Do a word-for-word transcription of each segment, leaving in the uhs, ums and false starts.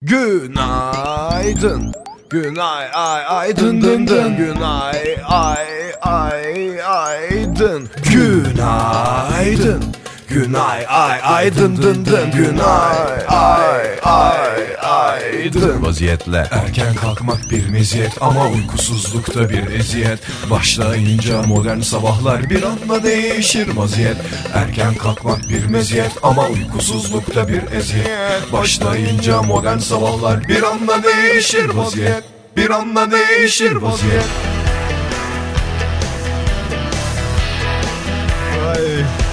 Günaydın. Günay ay ay dın dın dın. Günay ay ay ay dın. Günaydın. Günay ay ay dın dın dın. Günay ay ay ay dın. Vaziyetle erken kalkmak bir meziyet ama uykusuzlukta bir eziyet. Başlayınca modern sabahlar bir anda değişir vaziyet. Erken kalkmak bir meziyet ama uykusuzlukta bir eziyet. Başlayınca modern sabahlar bir anda değişir vaziyet. Bir anda değişir vaziyet. Ay.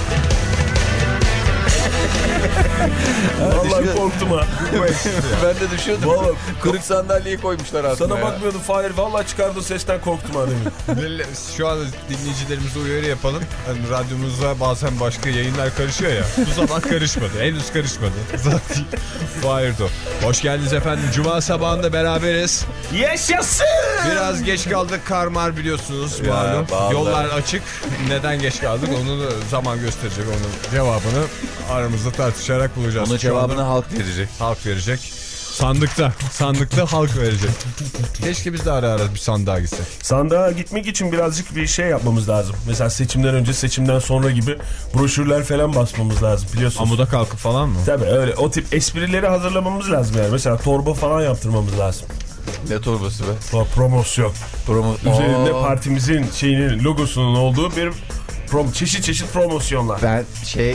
Vallahi korktum ha. Ben de düşüyordum. Vallahi kırık sandalyeyi koymuşlar aslında. Sana ya. bakmıyordum Fahir. Vallahi çıkardığın sesten korktum ha demin. Şu an dinleyicilerimize uyarı yapalım. Hani radyomuzda bazen başka yayınlar karışıyor ya. Bu zaman karışmadı. Henüz karışmadı. Zaten Fire'do. Hoş geldiniz efendim. Cuma sabahında beraberiz. Yaşasın! Biraz geç kaldık. Kar mar biliyorsunuz. Ya, Malum. vallahi. Yollar açık. Neden geç kaldık? Onu da zaman gösterecek. Onun cevabını aramızda tartışarak bulacağız. Onun Şu cevabını anda halk verecek. halk verecek. Sandıkta. Sandıkta halk verecek. Keşke biz de ara ara bir sandığa gitsek. Sandığa gitmek için birazcık bir şey yapmamız lazım. Mesela seçimden önce, seçimden sonra gibi broşürler falan basmamız lazım biliyorsunuz. Amuda kalkıp falan mı? Tabii öyle. O tip esprileri hazırlamamız lazım yani. Mesela torba falan yaptırmamız lazım. Ne torbası be? O promosyon. Promo... Üzerinde Aa. partimizin şeyinin, logosunun olduğu bir prom çeşit çeşit promosyonlar. Ben şey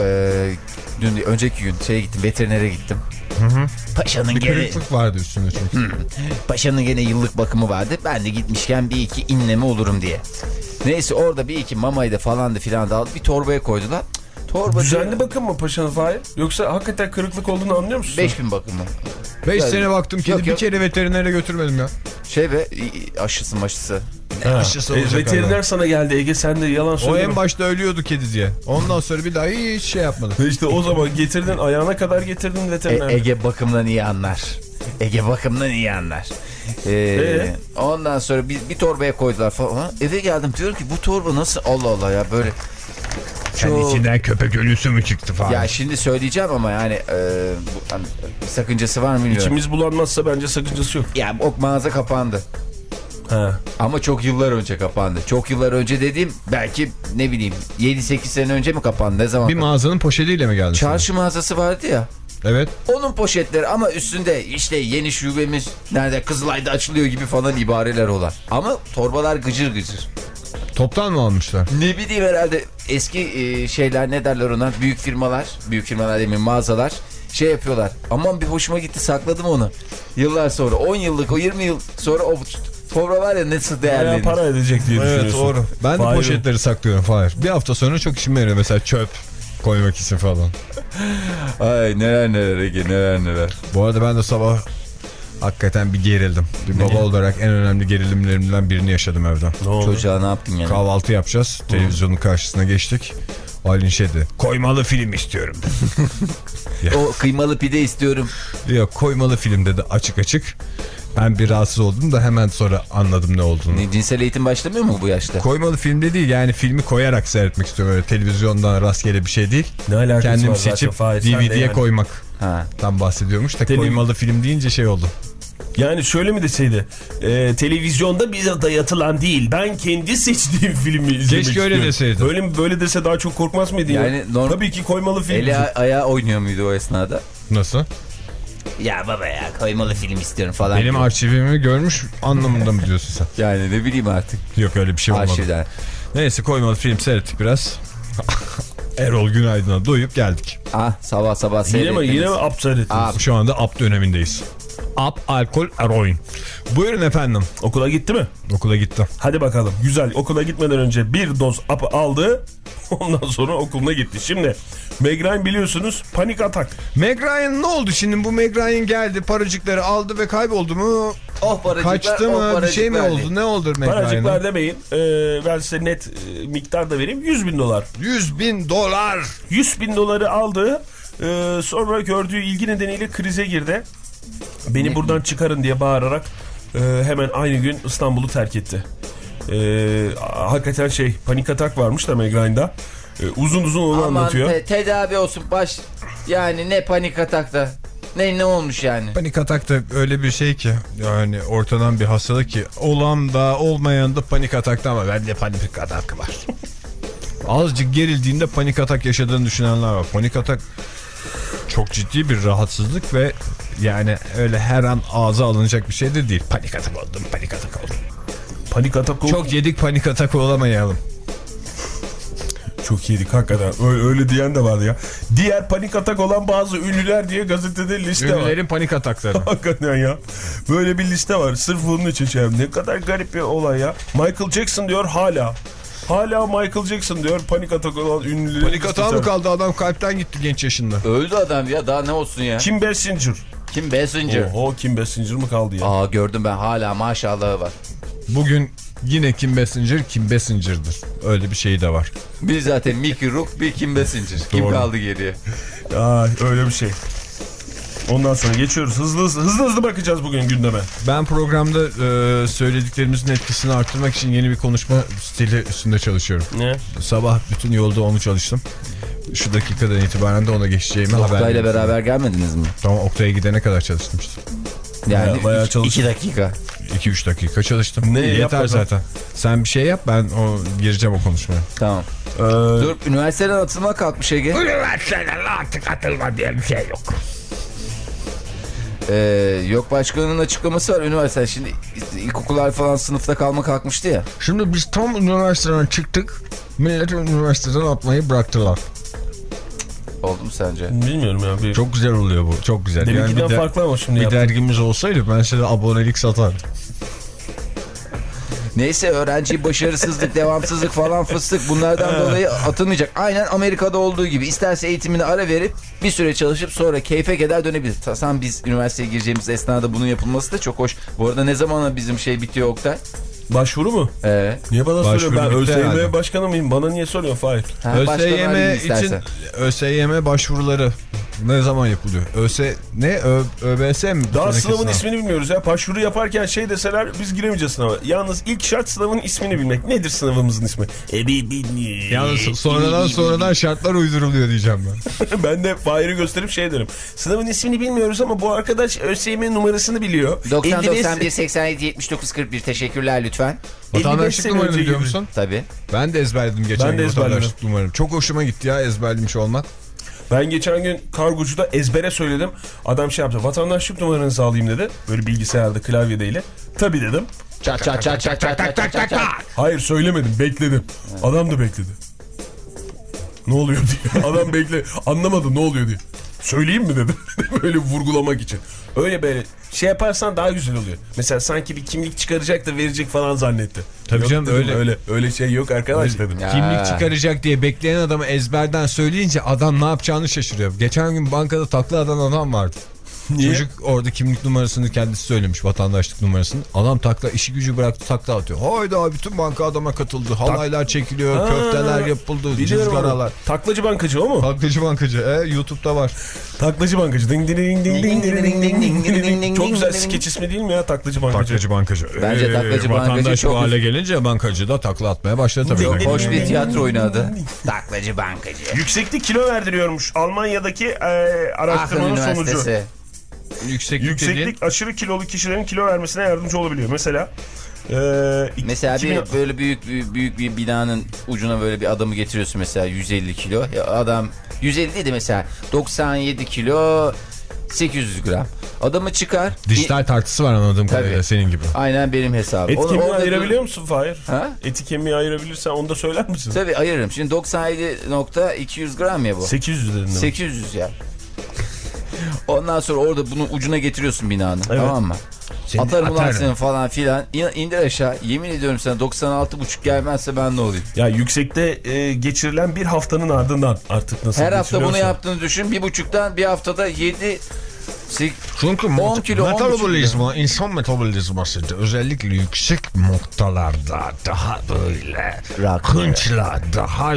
e, dün önceki gün şeye gittim, veterinere gittim. Hı hı. Paşa'nın Bir gene kırıklık vardı üstünde çünkü. Hı. Paşa'nın gene yıllık bakımı vardı. Ben de gitmişken bir iki inleme olurum diye. Neyse orada bir iki mamayı da falandı filan da aldı. Bir torbaya koydular. Torba Düzenli bakım mı paşanın Fahir? Yoksa hakikaten kırıklık olduğunu anlıyor musun? beş bin bakımı. beş Yani, sene baktım kedi yok, bir yok. kere veterinere götürmedim ya. Şey ve aşısı maşısı. Ne aşısı olacak e, veteriner adam? sana geldi Ege, sen de yalan O söyleme. en başta ölüyordu kedi diye. Ondan sonra bir daha hiç şey yapmadı. İşte o zaman getirdin, ayağına kadar getirdin veteriner. E, Ege bakımdan iyi anlar. Ege bakımdan iyi anlar. Ee, Ee? Ondan sonra bir, bir torbaya koydular falan. Eve geldim diyorum ki bu torba nasıl, Allah Allah ya böyle. Senin içinden köpek ölüsü mü çıktı falan? Ya şimdi söyleyeceğim ama yani e, bu, hani, sakıncası var mı bilmiyorum. İçimiz bulanmazsa bence sakıncası yok. Ya o mağaza kapandı. Ha. Ama çok yıllar önce kapandı. Çok yıllar önce dediğim belki ne bileyim yedi sekiz sene önce mi kapandı? Ne zaman Bir kapandı? mağazanın poşetiyle mi geldin? Çarşı mağazası vardı ya. Evet. Onun poşetleri ama üstünde işte yeni şubemiz nerede, Kızılay'da açılıyor gibi falan ibareler olan. Ama torbalar gıcır gıcır. Toptan mı almışlar? Ne bileyim herhalde eski e, şeyler, ne derler ona, büyük firmalar, büyük firmalar demeyeyim, mağazalar şey yapıyorlar. Aman bir hoşuma gitti, sakladım onu. Yıllar sonra, on yıllık, o yirmi yıl sonra o torba var ya nasıl değerlenir. Para edecek diye Evet düşünüyorsun. doğru. Ben de Fahir. poşetleri saklıyorum Fahir. Bir hafta sonra çok işime yarıyor mesela çöp koymak için falan. Ay neler neler Ege, neler neler. Bu arada ben de sabah hakikaten bir gerildim. Bir baba olarak en önemli gerilimlerimden birini yaşadım evden. Ne oldu? Çocuğa ne yaptın yani? Kahvaltı yapacağız. Televizyonun karşısına geçtik. Aylin şey dedi. Koymalı film istiyorum. O kıymalı pide istiyorum. Yok, koymalı film dedi açık açık. Ben bir rahatsız oldum da hemen sonra anladım ne olduğunu. Ne, cinsel eğitim başlamıyor mu bu yaşta? Koymalı filmde değil yani, filmi koyarak seyretmek istiyorum. Öyle televizyondan rastgele bir şey değil. Ne alakası Kendim var seçip zaten Fahir, sen D V de D'ye yani. koymak. Ha. Tam bahsediyormuş da Telev- koymalı film deyince şey oldu. Yani şöyle mi deseydi? E, televizyonda bize dayatılan değil, ben kendi seçtiğim filmi izlemek Keşke istiyorum. öyle deseydi. Böyle mi, böyle dese daha çok korkmaz mıydın Yani ya? norm- Tabii ki koymalı film. Eli ayağı oynuyor muydu o esnada? Nasıl? Ya baba ya koymalı film istiyorum falan. Benim diyor. arşivimi görmüş anlamında mı diyorsun sen? Yani ne bileyim artık. Yok öyle bir şey olmadı. Arşivden. Neyse koymalı film seyrettik biraz. Erol Günaydın'a doyup geldik. Ah sabah sabah Yine seyrettiniz. mi? Yine mi aptal ettiniz? Aa. Şu anda ap dönemindeyiz. Ap, alkol, eroin. Buyurun efendim. Okula gitti mi? Okula gitti. Hadi bakalım. Güzel. Okula gitmeden önce bir doz apı aldı. Ondan sonra okuluna gitti. Şimdi Meg Ryan biliyorsunuz panik atak. Meg Ryan ne oldu şimdi? Bu Meg Ryan geldi, paracıkları aldı ve kayboldu mu? Oh paracıklar, Kaçtı oh mı? Bir şey mi paracıklar. oldu? Ne oldu Meg Paracıklar Ryan'a? demeyin. Ee, ben size net e, miktar da vereyim. yüz bin dolar. yüz bin dolar. yüz bin doları aldı. Ee, sonra gördüğü ilgi nedeniyle krize girdi. Beni Ne? buradan çıkarın diye bağırarak e, hemen aynı gün İstanbul'u terk etti. Ee, hakikaten şey, panik atak varmış da Meg Ryan'da. Ee, uzun uzun onu Aman anlatıyor. te- tedavi olsun baş, yani ne panik atakta. Ne ne olmuş yani? Panik atak da öyle bir şey ki yani ortadan bir hastalık ki olan da olmayan da panik atakta ama bende panik atak var. Azıcık gerildiğinde panik atak yaşadığını düşünenler var. Panik atak çok ciddi bir rahatsızlık ve yani öyle her an ağza alınacak bir şey de değil. Panik atak oldum, panik atak oldum. Panik atak oldu. Çok yedik, panik atak olamayalım. Çok yedik hakikaten. Öyle, öyle diyen de vardı ya. Diğer panik atak olan bazı ünlüler diye gazetede liste Ünlülerin var. Ünlülerin panik atakları. Hakikaten ya. Böyle bir liste var. Sırf bunun için şey. Ne kadar garip bir olay ya. Michael Jackson diyor hala. Hala Michael Jackson diyor. Panik atak olan ünlülerin Panik atağı mı kaldı, adam kalpten gitti genç yaşında. Öldü adam ya, daha ne olsun ya. Kim Basinger. Kim Basinger. Oho, Kim Basinger mı kaldı ya? Aa gördüm ben, hala maşallahı var. Bugün yine Kim Basinger, Kim Basinger'dır. Öyle bir şey de var. Bir zaten Mickey Rourke, bir Kim Basinger. Kim Doğru. kaldı geriye? Aa, öyle bir şey. Ondan sonra geçiyoruz. Hızlı hızlı hızlı, hızlı bakacağız bugün gündeme. Ben programda e, söylediklerimizin etkisini arttırmak için yeni bir konuşma stili üstünde çalışıyorum. Ne? Sabah bütün yolda onu çalıştım. Şu dakikadan itibaren de ona geçeceğimi haber Oktay'la verdim. beraber gelmediniz mi? Tamam, Oktay'a gidene kadar çalıştım işte. Yani Bayağı- bayağı iki, çalıştın. iki dakika. iki üç dakika çalıştım. Ne, Yeter yap bakalım. zaten. Sen bir şey yap, ben o gireceğim o konuşmaya. Tamam. Ee, Dur, üniversiteden atılma kalkmış Ege. Üniversiteden artık atılma diye bir şey yok. Ee, yok, başkanının açıklaması var. Üniversite şimdi ilkokullar falan sınıfta kalma kalkmıştı ya. Şimdi biz tam üniversiteden çıktık. Milleti üniversiteden atmayı bıraktılar. Oldu mu sence? bilmiyorum ya. Bir... Çok güzel oluyor bu. Çok güzel. Deminkinden bir de- farklı ama şimdi Bir yaptım. dergimiz olsaydı ben size abonelik satardım. Neyse, öğrenci başarısızlık, devamsızlık falan fıstık, bunlardan dolayı atılmayacak. Aynen Amerika'da olduğu gibi isterse eğitimini ara verip bir süre çalışıp sonra keyfe keder dönebilir. Tam biz üniversiteye gireceğimiz esnada bunun yapılması da çok hoş. Bu arada ne zaman bizim şey bitiyor Oktay? Başvuru mu? Ee, Niye bana Başvuru soruyorsun? Ben bitti ÖSYM herhalde. başkanı mıyım? Bana niye soruyorsun Fahir? ha, başkan ÖSYM arayın için istersen. ÖSYM başvuruları ne zaman yapılıyor? ÖS ne Ö, ÖBS mi? Daha Sonraki sınavın sınav. ismini bilmiyoruz ya. Başvuru yaparken şey deseler biz giremeyeceğiz sınava. Yalnız ilk şart sınavın ismini bilmek. Nedir sınavımızın ismi? E bi bilmiyorum. Yalnız sonradan sonradan şartlar uyduruluyor diyeceğim ben. Ben de Fahir'i gösterip şey derim. Sınavın ismini bilmiyoruz ama bu arkadaş ÖSYM numarasını biliyor. doksan elli beş doksan bir seksen yedi yetmiş dokuz kırk bir teşekkürler lütfen. Vatandaşlık sene numaranı önce biliyor gibi. musun? Tabii. Ben de ezberledim geçen Ben de gün ezberledim. vatandaşlık numaramı. Çok hoşuma gitti ya ezberlemiş olmak. Ben geçen gün kargocuda ezbere söyledim. Adam şey yaptı. Vatandaşlık numaranızı alayım dedi. Böyle bilgisayarda klavyedeyle. Tabii dedim. Çak çak çak çak çak çak çak çak çak. Hayır söylemedim. Bekledim. Adam da bekledi. Ne oluyor diye. Adam bekle. Anlamadı ne oluyor diye. Söyleyeyim mi dedim. Böyle vurgulamak için. Öyle böyle şey yaparsan daha güzel oluyor. Mesela sanki bir kimlik çıkaracak da verecek falan zannetti. Tabii Yok canım, dedim, öyle. öyle öyle şey yok arkadaş dedim. Ya. Kimlik çıkaracak diye bekleyen adamı ezberden söyleyince adam ne yapacağını şaşırıyor. Geçen gün bankada takla atan adam vardı. Niye? Çocuk orada kimlik numarasını kendisi söylemiş, vatandaşlık numarasını. Adam takla, işi gücü bıraktı, takla atıyor. Hayda, bütün banka adama katıldı. Halaylar çekiliyor, Ha, köfteler yapıldı, biliyorum cızgaralar. onu. Taklacı bankacı o mu? Taklacı bankacı. E, YouTube'da var. Taklacı bankacı. Ding ding ding ding ding ding ding ding ding ding. Çok güzel skeç ismi değil mi ya taklacı bankacı? Taklacı bankacı. Bence taklacı bankacı vatandaş çok bu hale gelince bankacı da takla atmaya başladı tabii. Ding, ding, Hoş bir ding, tiyatro ding, oyunu adı. ding, ding. Taklacı bankacı. Yükseklik kilo verdiriyormuş. Almanya'daki e, Akıl araştırmanın sonucu. Üniversitesi. Yükseklik, Yükseklik dediğin... aşırı kilolu kişilerin kilo vermesine yardımcı olabiliyor. Mesela e, Mesela iki bin bir böyle büyük, büyük büyük bir binanın ucuna böyle bir adamı getiriyorsun mesela yüz elli kilo. Ya adam yüz elli değil de mesela doksan yedi kilo sekiz yüz gram. Adamı çıkar. Dijital tartısı var anladığım Tabii. kadarıyla senin gibi. Aynen benim hesabım. Et Onu- kemiği orada ayırabiliyor musun Fahir? Ha? Eti kemiği ayırabilirsen onu da söyler misin? Tabii ayırırım. Şimdi doksan yedi nokta iki yüz gram ya bu. sekiz yüz dedin. sekiz yüz ya. Ondan sonra orada bunun ucuna getiriyorsun binanın. Evet. Tamam mı? Seni Atarım ulan atarım. seni falan filan. İn- İndir aşağı. Yemin ediyorum sana doksan altı buçuk gelmezse ben ne olayım? Ya yüksekte e, geçirilen bir haftanın ardından artık nasıl Her hafta bunu geçiriyorsan. yaptığını düşün. Bir buçuktan bir haftada yedi... Çünkü on kilo, on buçuk metabolizma, insan metabolizması özellikle yüksek noktalarda daha böyle Rock. hınçla, daha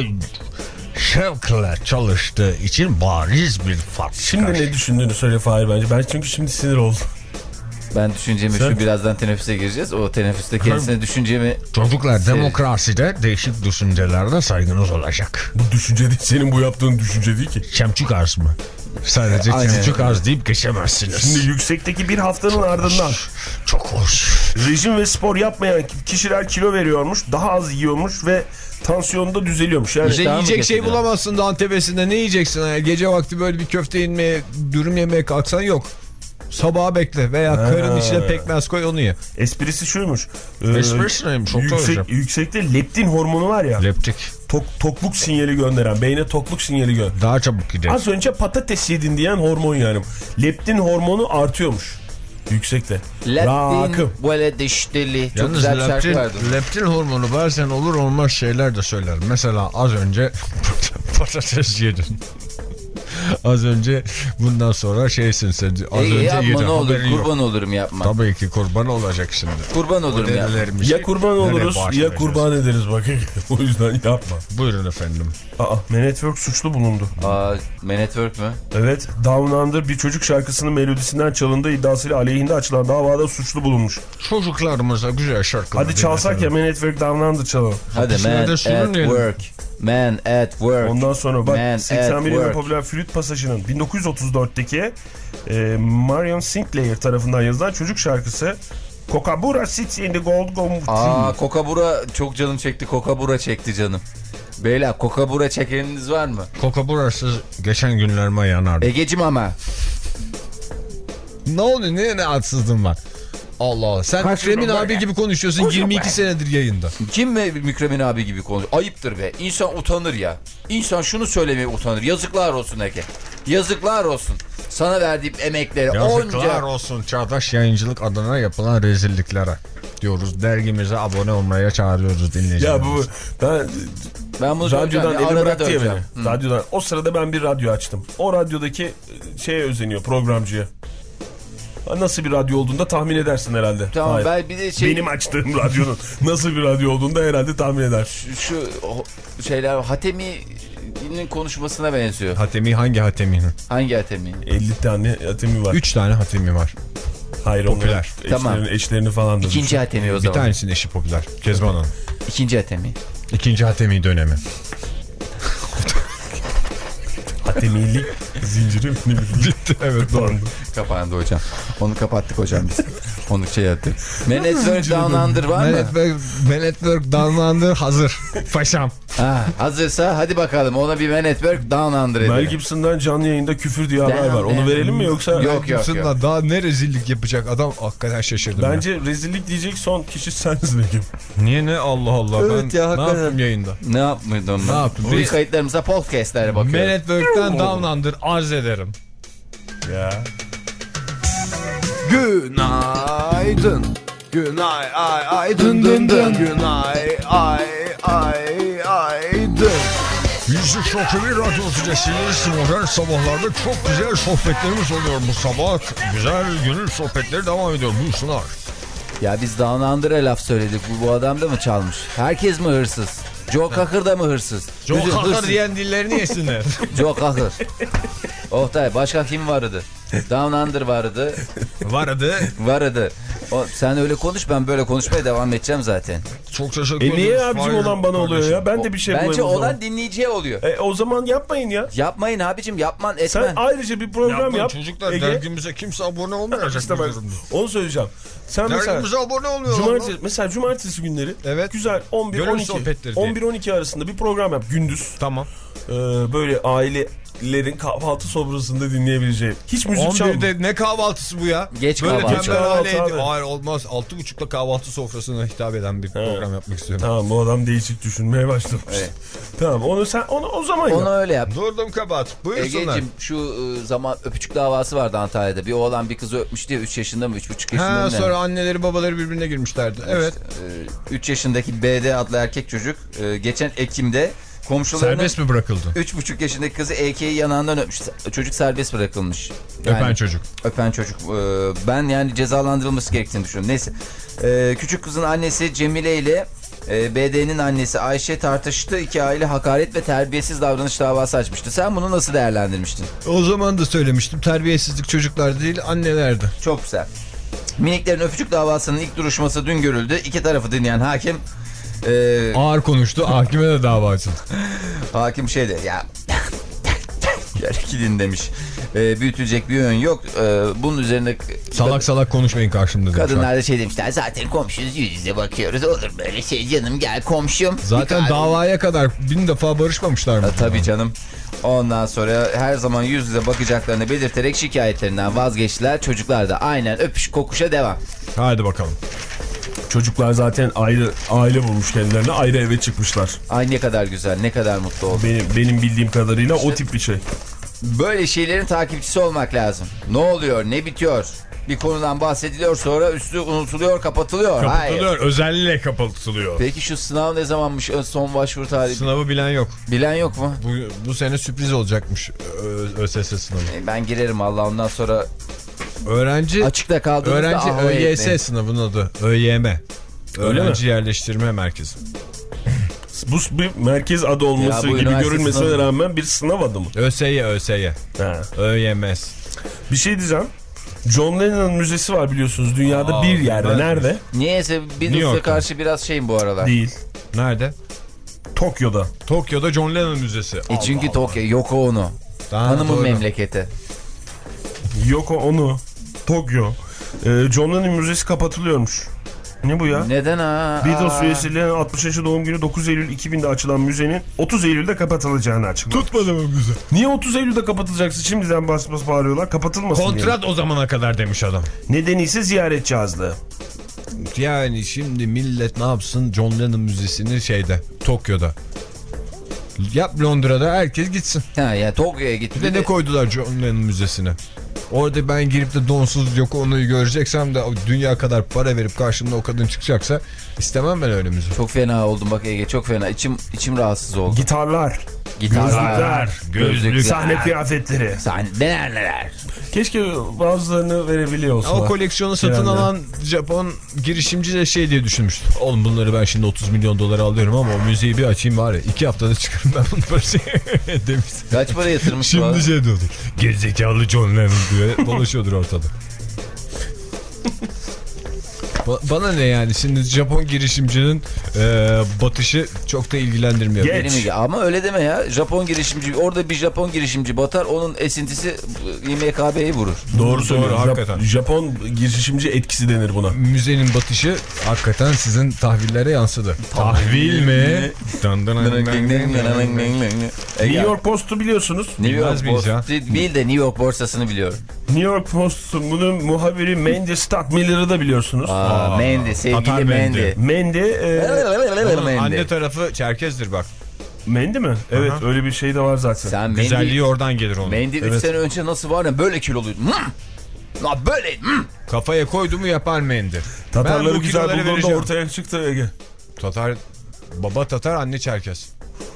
şevkle çalıştığı için bariz bir fark Şimdi çıkar. ne düşündüğünü söyle Fahir bence. Ben çünkü şimdi sinir oldum. Ben düşüncemi Sen... şu birazdan teneffüse gireceğiz. O teneffüste kendisine düşüncemi... Çocuklar demokraside değişik düşüncelerde saygınız olacak. Bu düşünce değil, senin bu yaptığın düşünce değil ki. Çemçük arz mı? Sadece çemçük arz deyip geçemezsiniz. Şimdi yüksekteki bir haftanın çok ardından hoş, çok hoş. Rejim ve spor yapmayan kişiler kilo veriyormuş, daha az yiyormuş ve tansiyonu da düzeliyormuş. Yani İşte yiyecek şey bulamazsın dağın tepesinde, ne yiyeceksin? Yani gece vakti böyle bir köfte inmeye, dürüm yemeye kalksan yok. Sabaha bekle veya ha. Karın içine pekmez koy, onu ye. Esprisi şuymuş. E, Esprisi neymiş? Çok yüksek, yüksekte leptin hormonu var ya. Leptik. Tok, tokluk sinyali gönderen, beyne tokluk sinyali gönderen. Daha çabuk gider. Az önce patates yedin diyen hormon yani. Leptin hormonu artıyormuş. Yüksekte. Leptin böyle dişteli. Çok yalnız güzel bir şarkı leptin, vardı. leptin hormonu bazen olur olmaz şeyler de söyler. Mesela az önce patates yedin. Az önce bundan sonra şeysin sen. Az Ege, önce yapma yedin. ne olur, kurban yok. olurum yapma. Tabii ki kurban olacak şimdi. Kurban olurum yapma. Ya kurban oluruz ya kurban ederiz bak. O yüzden yapma. Buyurun efendim. Aa, Man at Work suçlu bulundu. Aa, Man at Work mü? Evet, Down Under bir çocuk şarkısının melodisinden çalındığı iddiasıyla aleyhinde açılan davada suçlu bulunmuş. Çocuklarımıza güzel şarkılar. Hadi çalsak ya, Man at Work, Down Under çalalım. Hadi Man at Work. Man at Work. Ondan sonra bak Man seksen bir yılında popüler flüt pasajının bin dokuz yüz otuz dörtteki e, Marion Sinclair tarafından yazılan çocuk şarkısı Kokabura Sits in the Gold Gum. Aa, Kokabura çok canım çekti. Kokabura çekti canım. Beyler, Kokabura çekeniniz var mı? Kokabura'sız geçen günlerime yanardı. Egecim ama. Ne oluyor? Ne, ne atsızlığın var? Allah Allah. Sen Mükremin abi gibi konuşuyorsun. yirmi iki senedir yayında. Kim mi Mükremin abi gibi konuşuyor? Ayıptır be. İnsan utanır ya. İnsan şunu söylemeye utanır. Yazıklar olsun Ege. Yazıklar olsun. Sana verdiğim emekleri yazıklar onca... olsun çağdaş yayıncılık adına yapılan rezilliklere diyoruz. Dergimize abone olmaya çağırıyoruz dinleyicilerimizi. Ya bu ben... Ben bunu radyodan elim bıraktı ya beni. Hı. Radyodan. O sırada ben bir radyo açtım. O radyodaki şeye özeniyor, programcıya. Nasıl bir radyo olduğunu da tahmin edersin herhalde. Tamam, ben bir de şey... Benim açtığım radyonun nasıl bir radyo olduğunu da herhalde tahmin eder. Şu, şu şeyler Hatemi'nin konuşmasına benziyor. Hatemi hangi Hatemi'nin? Hangi Hatemi? elli tane Hatemi var. üç tane Hatemi var. Hayır, popüler. Tamam. Eşlerini, eşlerini falan da. İkinci Hatemi o zaman. Bir tanesinin eşi popüler. Kezban Hanım. İkinci Hatemi. İkinci Hatemi dönemi. Hatemilik zinciri bitti. Evet, doğru. Kapandı hocam. Onu kapattık hocam biz. Onu şey yaptık. Man at Work Down Under var mı? Man at Work Down Under hazır. Paşam. Ha, hazırsa hadi bakalım ona bir Man at Work Down Under edelim. Mel Gibson'dan canlı yayında küfür diye haber var. Onu verelim mi yoksa? Yok yok Gibson'la yok. daha ne rezillik yapacak adam, hakikaten şaşırdım. Bence ya. rezillik diyecek son kişi sensin Begim. Niye ne? Allah Allah. Evet ben ya, ne hakikaten. yaptım yayında? Ne yapmıyordun ben? Ne yaptın? Bu Biz- kayıtlarımıza podcastlere bakıyorum. Man at Work'tan Down Under arz ederim. Ya. Günaydın. Günay ay ay dın dın dın. Günay ay ay ay dın. yüz üç nokta bir Radyo Tülesi'niz modern sabahlarda çok güzel sohbetlerimiz oluyor bu sabah. Güzel gönül sohbetleri devam ediyor. Buyursunlar. Ya biz Down Under'a laf söyledik. Bu, bu adam da mı çalmış? Herkes mi hırsız? Joe Cocker da mı hırsız? Joe Bütün Cocker hırsız. diyen dillerini yesinler. Joe Cocker. Oktay, başka kim vardı? Down Under vardı. Vardı. Vardı. O, sen öyle konuş, ben böyle konuşmaya devam edeceğim zaten. Çok teşekkür E ederim. niye abicim olan bana oluyor ya? Ben de bir şey Bence bulayım o zaman. olan dinleyiciye oluyor. E o zaman yapmayın ya. Yapmayın abicim, yapman etmen. Sen ayrıca bir program Yapmayın yap. çocuklar, Ege. dergimize kimse abone olmayacak. İşte bak, onu söyleyeceğim. Sen mesela Dergimize abone olmuyor. cumartesi, mesela cumartesi günleri Evet. güzel on bir Gönül on iki sohbetleri diye. on bir on iki arasında bir program yap gündüz. Tamam. Ee, böyle ailelerin kahvaltı sofrasında dinleyebileceği. Hiç müzik çalma. on birde ne kahvaltısı bu ya? Geç Böyle kahvaltı. tembel Kahvaltı aileydi. abi. Hayır olmaz. altı buçukta kahvaltı sofrasına hitap eden bir program yapmak istiyorum. Tamam, bu adam değişik düşünmeye başlamış. Evet. Tamam, onu sen onu o zaman Onu yap. öyle yap. Durdum kabahat. Buyursunlar. Egeciğim, şu ıı, zaman öpücük davası vardı Antalya'da. Bir oğlan bir kızı öpmüş diye üç yaşında mı üç buçuk yaşında Ha, mı? ne? sonra anneleri babaları birbirine girmişlerdi. Evet. üç yaşındaki B D adlı erkek çocuk e, geçen Ekim'de komşularının Serbest mi bırakıldı? üç buçuk yaşındaki kızı E K'yi yanağından öpmüş. Çocuk serbest bırakılmış. Öpen çocuk. Öpen çocuk. Ee, ben yani cezalandırılması gerektiğini düşünüyorum. Neyse. Ee, küçük kızın annesi Cemile ile e, B D'nin annesi Ayşe tartıştı. İki aile hakaret ve terbiyesiz davranış davası açmıştı. Sen bunu nasıl değerlendirmiştin? O zaman da söylemiştim. Terbiyesizlik çocuklar değil, annelerdi. Çok güzel. Miniklerin öpücük davasının ilk duruşması dün görüldü. İki tarafı dinleyen hakim... E, Ağır konuştu. Hakime de dava açıldı. hakim şeyde ya... Gidin demiş. E, büyütülecek bir yön yok. E, bunun üzerine... Salak salak konuşmayın karşımda demiş. Kadınlar da şey demişler. Zaten komşuyuz, yüz yüze bakıyoruz. Olur böyle şey canım, gel komşum. Zaten davaya kadar bin defa barışmamışlar mı? E, tabii canım. Ondan sonra her zaman yüz yüze bakacaklarını belirterek şikayetlerinden vazgeçtiler. Çocuklar da aynen öpüş kokuşa devam. Hadi bakalım. Çocuklar zaten ayrı aile bulmuş kendilerine, ayrı eve çıkmışlar. Ay ne kadar güzel, ne kadar mutlu oldum. Benim, benim bildiğim kadarıyla işte, o tip bir şey. Böyle şeylerin takipçisi olmak lazım. Ne oluyor, ne bitiyor? Bir konudan bahsediliyor, sonra üstü unutuluyor, kapatılıyor. Kapatılıyor, Hayır. Özellikle kapatılıyor. Peki şu sınav ne zamanmış, son başvuru tarihi? Sınavı bilen yok. Bilen yok mu? Bu, bu sene sürpriz olacakmış ÖSS sınavı. Ben girerim Allah, ondan sonra... Öğrenci Açıkta kaldığımızda... Öğrenci ÖYS sınavının adı. ÖYM. Öğrenci mi? Yerleştirme Merkezi. Bu bir merkez adı olması gibi görünmesine sınavı, rağmen bir sınav adı mı? ÖSY, ÖSY. Ha. ÖYMS. Bir şey diyeceğim. John Lennon'ın müzesi var biliyorsunuz dünyada. Aa, bir yerde. Evet. Nerede? Niyeyse Beatles'e karşı biraz şeyim bu aralar. Değil. Nerede? Tokyo'da. Tokyo'da John Lennon Müzesi. E çünkü Tokyo, Yoko Ono. Daha hanımın doğru. Memleketi. Yoko Ono. Tokyo. Ee, John Lennon Müzesi kapatılıyormuş. Ne bu ya? Neden ha? Beatles üyesilerinin altmışıncı doğum günü dokuz Eylül iki binde açılan müzenin otuz Eylül'de kapatılacağını açıkladı. Tutmadı mı müze? Niye otuz Eylül'de kapatacaksın? Şimdiden bas bas bağırıyorlar. Kapatılmasın Kontrat diye. O zamana kadar demiş adam. Nedeni ise ziyaretçi azlığı. Yani şimdi millet ne yapsın? John Lennon Müzesi'ni şeyde, Tokyo'da. Yap Londra'da, herkes gitsin. Ha ya, Tokyo'ya gitti. Bir de ne koydular John Lennon Müzesi'ne? Orada ben girip de donsuz Yoko Ono'yu göreceksem de dünya kadar para verip karşımda o kadın çıkacaksa istemem ben öyle müzik. Çok fena oldum bak Ege, çok fena. İçim içim rahatsız oldu. Gitarlar. Gitarlar. Gözlükler. Gözlükler. Sahne kıyafetleri. Sahne neler neler. Keşke bazılarını verebiliyor olsalar. O koleksiyonu satın yani alan Japon girişimci de şey diye düşünmüştü. Oğlum bunları ben şimdi otuz milyon dolara alıyorum ama o müziği bir açayım var ya, iki haftada çıkarım ben bunu parası demiş. Kaç para yatırmış şimdi bu? Şimdi şey diyordu. Gerizekalı John Lennon diye dolaşıyordur ortada. Ba- bana ne yani, şimdi Japon girişimcinin e, batışı çok da ilgilendirmiyor. Geç. Ama öyle deme ya, Japon girişimci, orada bir Japon girişimci batar, onun esintisi İ M K B'yi vurur. Doğru söylüyor hakikaten. Japon girişimci etkisi denir buna. Müzenin batışı hakikaten sizin tahvillere yansıdı. Tahvil mi? New York Post'u biliyorsunuz. New York Post değil de New York borsasını biliyorum. New York Post'un bunun muhabiri Mandy Stadtmiller'ı da biliyorsunuz. Aa, Aa, Mandy, sevgili Mandy. Mandy. E, anne tarafı Çerkez'dir bak. Mandy mi? Evet. Aha. Öyle bir şey de var zaten. Sen güzelliği Mandy, oradan gelir onun. Mandy üç evet. sene önce nasıl var ya, böyle kiloluydu. Hmm. La böyle. Hmm. Kafaya koydu mu yapar Mandy. Tatarları güzel bulduğunda ortaya çıktı Ege. Tatar, baba Tatar, anne Çerkez.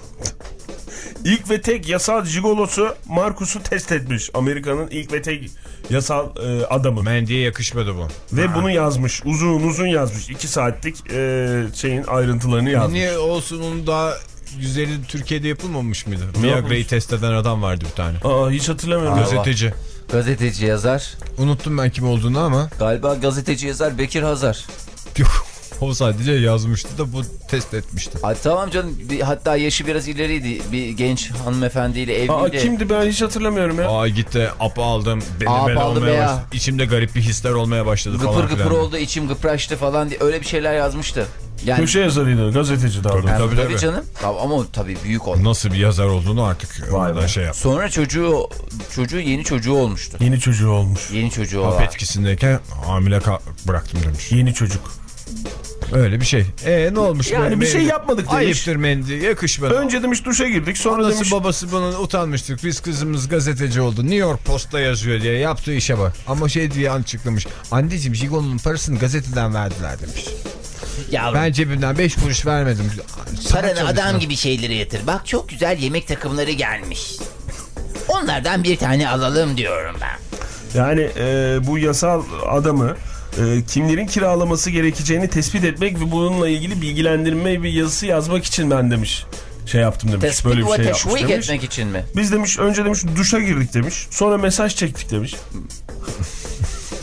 İlk ve tek yasal jigolosu Marcus'u test etmiş. Amerika'nın ilk ve tek yasal e, adamı. Mandy'ye yakışmadı bu. Ve ha. bunu yazmış. Uzun uzun yazmış. iki saatlik e, şeyin ayrıntılarını yazmış. Niye olsun, onun daha güzeli Türkiye'de yapılmamış mıydı? Viagra'yı test eden adam vardı bir tane. Aa, hiç hatırlamıyorum. Gazeteci. Gazeteci yazar. Unuttum ben kim olduğunu ama. Galiba gazeteci yazar Bekir Hazar. Yok. O sadece yazmıştı da bu test etmişti. Ay, tamam canım, bir, hatta yaşı biraz ileriydi, bir genç hanımefendiyle evliydi. Aa, kimdi, ben hiç hatırlamıyorum ya. Aa, gitti apı aldım, benim Ap aldım ya. İçimde garip bir hisler olmaya başladı gıpır falan gıpır filan. oldu, içim gıpraştı falan diye öyle bir şeyler yazmıştı. Yani, köşe yazarıydı, gazeteci daha doğrusu. Tabii, tabii, tabii, tabii canım. Ama tabii büyük oldu. Nasıl bir yazar olduğunu artık orada şey yap. Sonra çocuğu çocuğu yeni çocuğu olmuştu. Yeni çocuğu olmuş. Yeni çocuğu Hap etkisindeyken hamile bıraktım demiş. Yeni çocuk. Öyle bir şey. Eee ne olmuş? Yani böyle? bir şey yapmadık demiş. Ayıptır Mandy, yakışmadı. Önce demiş duşa girdik, sonra anası demiş. babası bunun utanmıştık. Biz kızımız gazeteci oldu, New York Post'ta yazıyor diye yaptığı işe bak. Ama şey diye açıklamış. Anneciğim Jigo'nun parasını gazeteden verdiler demiş. Yavrum. Ben cebimden beş kuruş vermedim. Paranı adam gibi şeylere yatır. Bak çok güzel yemek takımları gelmiş. Onlardan bir tane alalım diyorum ben. Yani e, bu yasal adamı e, kimlerin kiralaması gerekeceğini tespit etmek ve bununla ilgili bilgilendirme bir yazısı yazmak için ben demiş. Şey yaptım demiş. Tespit böyle bir şey ve yapmış teşvik demiş. etmek için mi? Biz demiş önce demiş duşa girdik demiş. Sonra mesaj çektik demiş.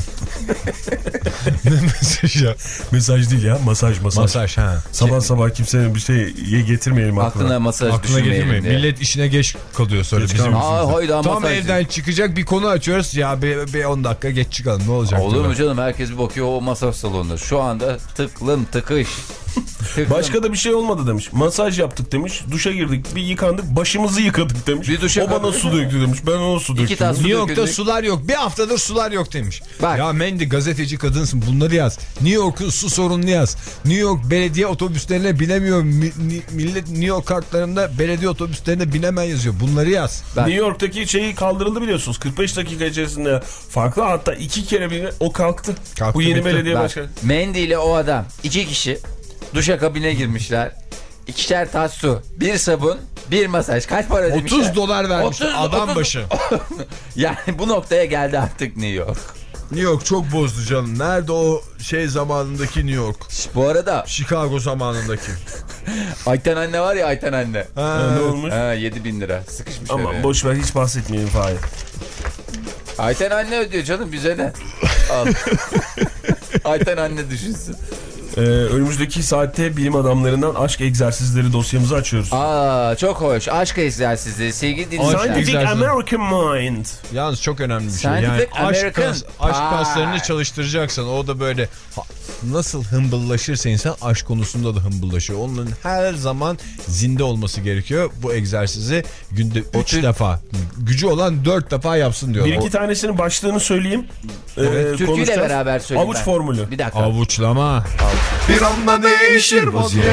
Ne mesaj ya? Mesaj değil ya, masaj masaj. Masaj ha. Sabah sabah kimsenin bir şey getirmeyelim aklına. Aklına masaj Aklına düşünmeyelim getirmeyin. diye. Millet işine geç kalıyor sonra. Geç bizim kalıyor. yüzümüzden. Aa, hayda, Tam masaj. evden çıkacak bir konu açıyoruz. Ya bir, bir on dakika geç çıkalım ne olacak? Olur diyorlar. mu canım, herkes bir bakıyor o masaj salonunda. Şu anda tıklım tıkış. Tıklım. Başka da bir şey olmadı demiş. Masaj yaptık demiş. Duşa girdik, bir yıkandık, başımızı yıkadık demiş. Bir duşa o bana kaldık. su döktü demiş. Ben ona su döktüm. İki tas su New York'ta döküldük. sular yok. Bir haftadır sular yok demiş. Bak. Ya Mendy gazeteci kadınsın, bunları yaz. New York'un su sorununu yaz. New York belediye otobüslerine binemiyor. Mi- mi- millet New York kartlarında belediye otobüslerine binemen yazıyor. Bunları yaz. Ben- New York'taki şeyi kaldırıldı biliyorsunuz. kırk beş dakika içerisinde farklı, hatta iki kere bile o kalktı. Kalktı, Bu yeni bitti. belediye Bak, başkanı. Mendy ile o adam iki kişi duşakabine girmişler. İkişer tas su, bir sabun, bir masaj. Kaç para demişler? otuz dolar vermiş otuz adam otuz başı. Yani bu noktaya geldi artık New York. New York çok bozdu canım. Nerede o şey zamanındaki New York? Bu arada Chicago zamanındaki. Ayten anne var ya, Ayten anne. Ha, Ne olmuş? Ha, yedi bin lira sıkışmış. Ama oraya. boş ver, hiç bahsetmeyelim Fahir. Ayten anne ödüyor canım, bize ne? Al. Ayten anne düşünsün. Ee, önümüzdeki saatte bilim adamlarından aşk egzersizleri dosyamızı açıyoruz. Aa, çok hoş. Aşk egzersizleri sevgili dinleyiciler. Scientific egzersiz. American Mind. Yalnız çok önemli bir şey. Scientific Yani aşk, American kas, aşk Pie. kaslarını çalıştıracaksan o da böyle ha- nasıl hımbıllaşırsa insan aşk konusunda da hımbıllaşıyor. Onun her zaman zinde olması gerekiyor. Bu egzersizi günde üç tür- defa, gücü olan dört defa yapsın diyorlar. Bir iki tanesinin başlığını söyleyeyim. Ee, Türküyle konuşacağız. beraber söyleyeyim Avuç ben. formülü. Bir dakika. Avuçlama. Bir anda değişir vaziyet.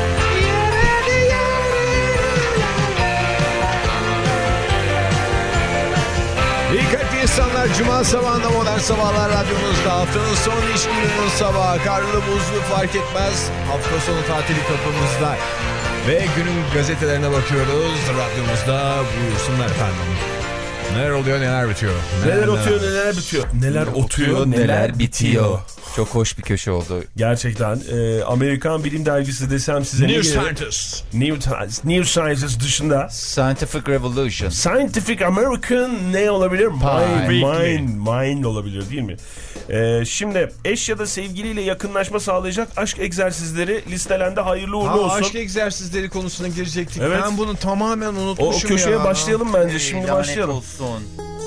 Dikkatli insanlar, Cuma sabahında Modern Sabahlar Radyomuzda. Haftanın son iş gününün sabahı. Karlı buzlu fark etmez. Hafta sonu tatili kapımızda. Ve günün gazetelerine bakıyoruz. Radyomuzda buyursunlar efendim. Neler oluyor, neler bitiyor. Neler otuyor, neler bitiyor. Neler otuyor, Neler bitiyor. Çok hoş bir köşe oldu. Gerçekten e, Amerikan Bilim Dergisi desem size New ne gelir? Scientist. New, New Scientist dışında Scientific Revolution. Scientific American ne olabilir? Mind, Weekly. mind, mind olabilir değil mi? E, şimdi eş ya da sevgiliyle yakınlaşma sağlayacak aşk egzersizleri listelendi. Hayırlı uğurlu Ha, olsun. aşk egzersizleri konusuna girecektik. Evet. Ben bunu tamamen O, o unutmuşum köşeye ya. başlayalım bence. Şimdi Lanet başlayalım. olsun.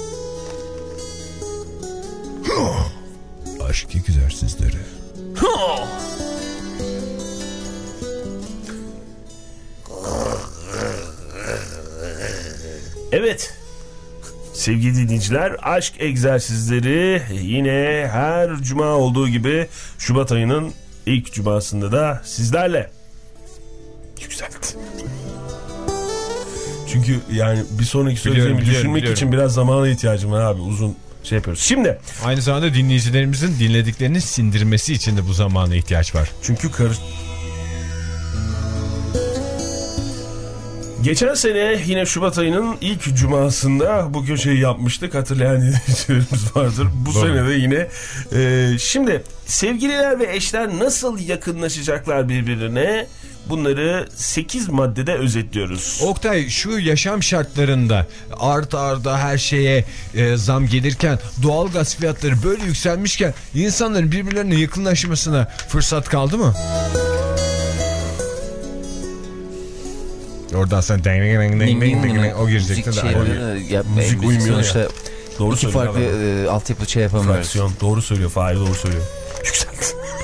Aşk egzersizleri. Evet. Sevgili dinleyiciler, aşk egzersizleri yine her cuma olduğu gibi Şubat ayının ilk cumasında da sizlerle. Yükseltti. Çünkü yani bir sonraki söyleyeceğimi biliyorum, düşünmek biliyorum. için biraz zamana ihtiyacım var abi. Uzun şey yapıyoruz. Şimdi Aynı zamanda dinleyicilerimizin dinlediklerini sindirmesi için de bu zamana ihtiyaç var. çünkü karış... Geçen sene yine Şubat ayının ilk cumasında bu köşeyi yapmıştık. Hatırlayan dinleyicilerimiz vardır. Bu Doğru. sene de yine. Ee, şimdi sevgililer ve eşler nasıl yakınlaşacaklar birbirine? Bunları sekiz maddede özetliyoruz. Oktay, şu yaşam şartlarında art arda her şeye e, zam gelirken, doğalgaz fiyatları böyle yükselmişken insanların birbirlerine yakınlaşmasına fırsat kaldı mı? Oradan sen deng deng deng deng deng deng o girecekti Müzik de. şeyleri yapma. Müzik Müzik uymuyor sonuçta ya. Doğru iki söylüyor farklı adam. e, altyapı şey yapamıyoruz. Fraksiyon. Doğru söylüyor. Fahir doğru söylüyor. Yükseltti.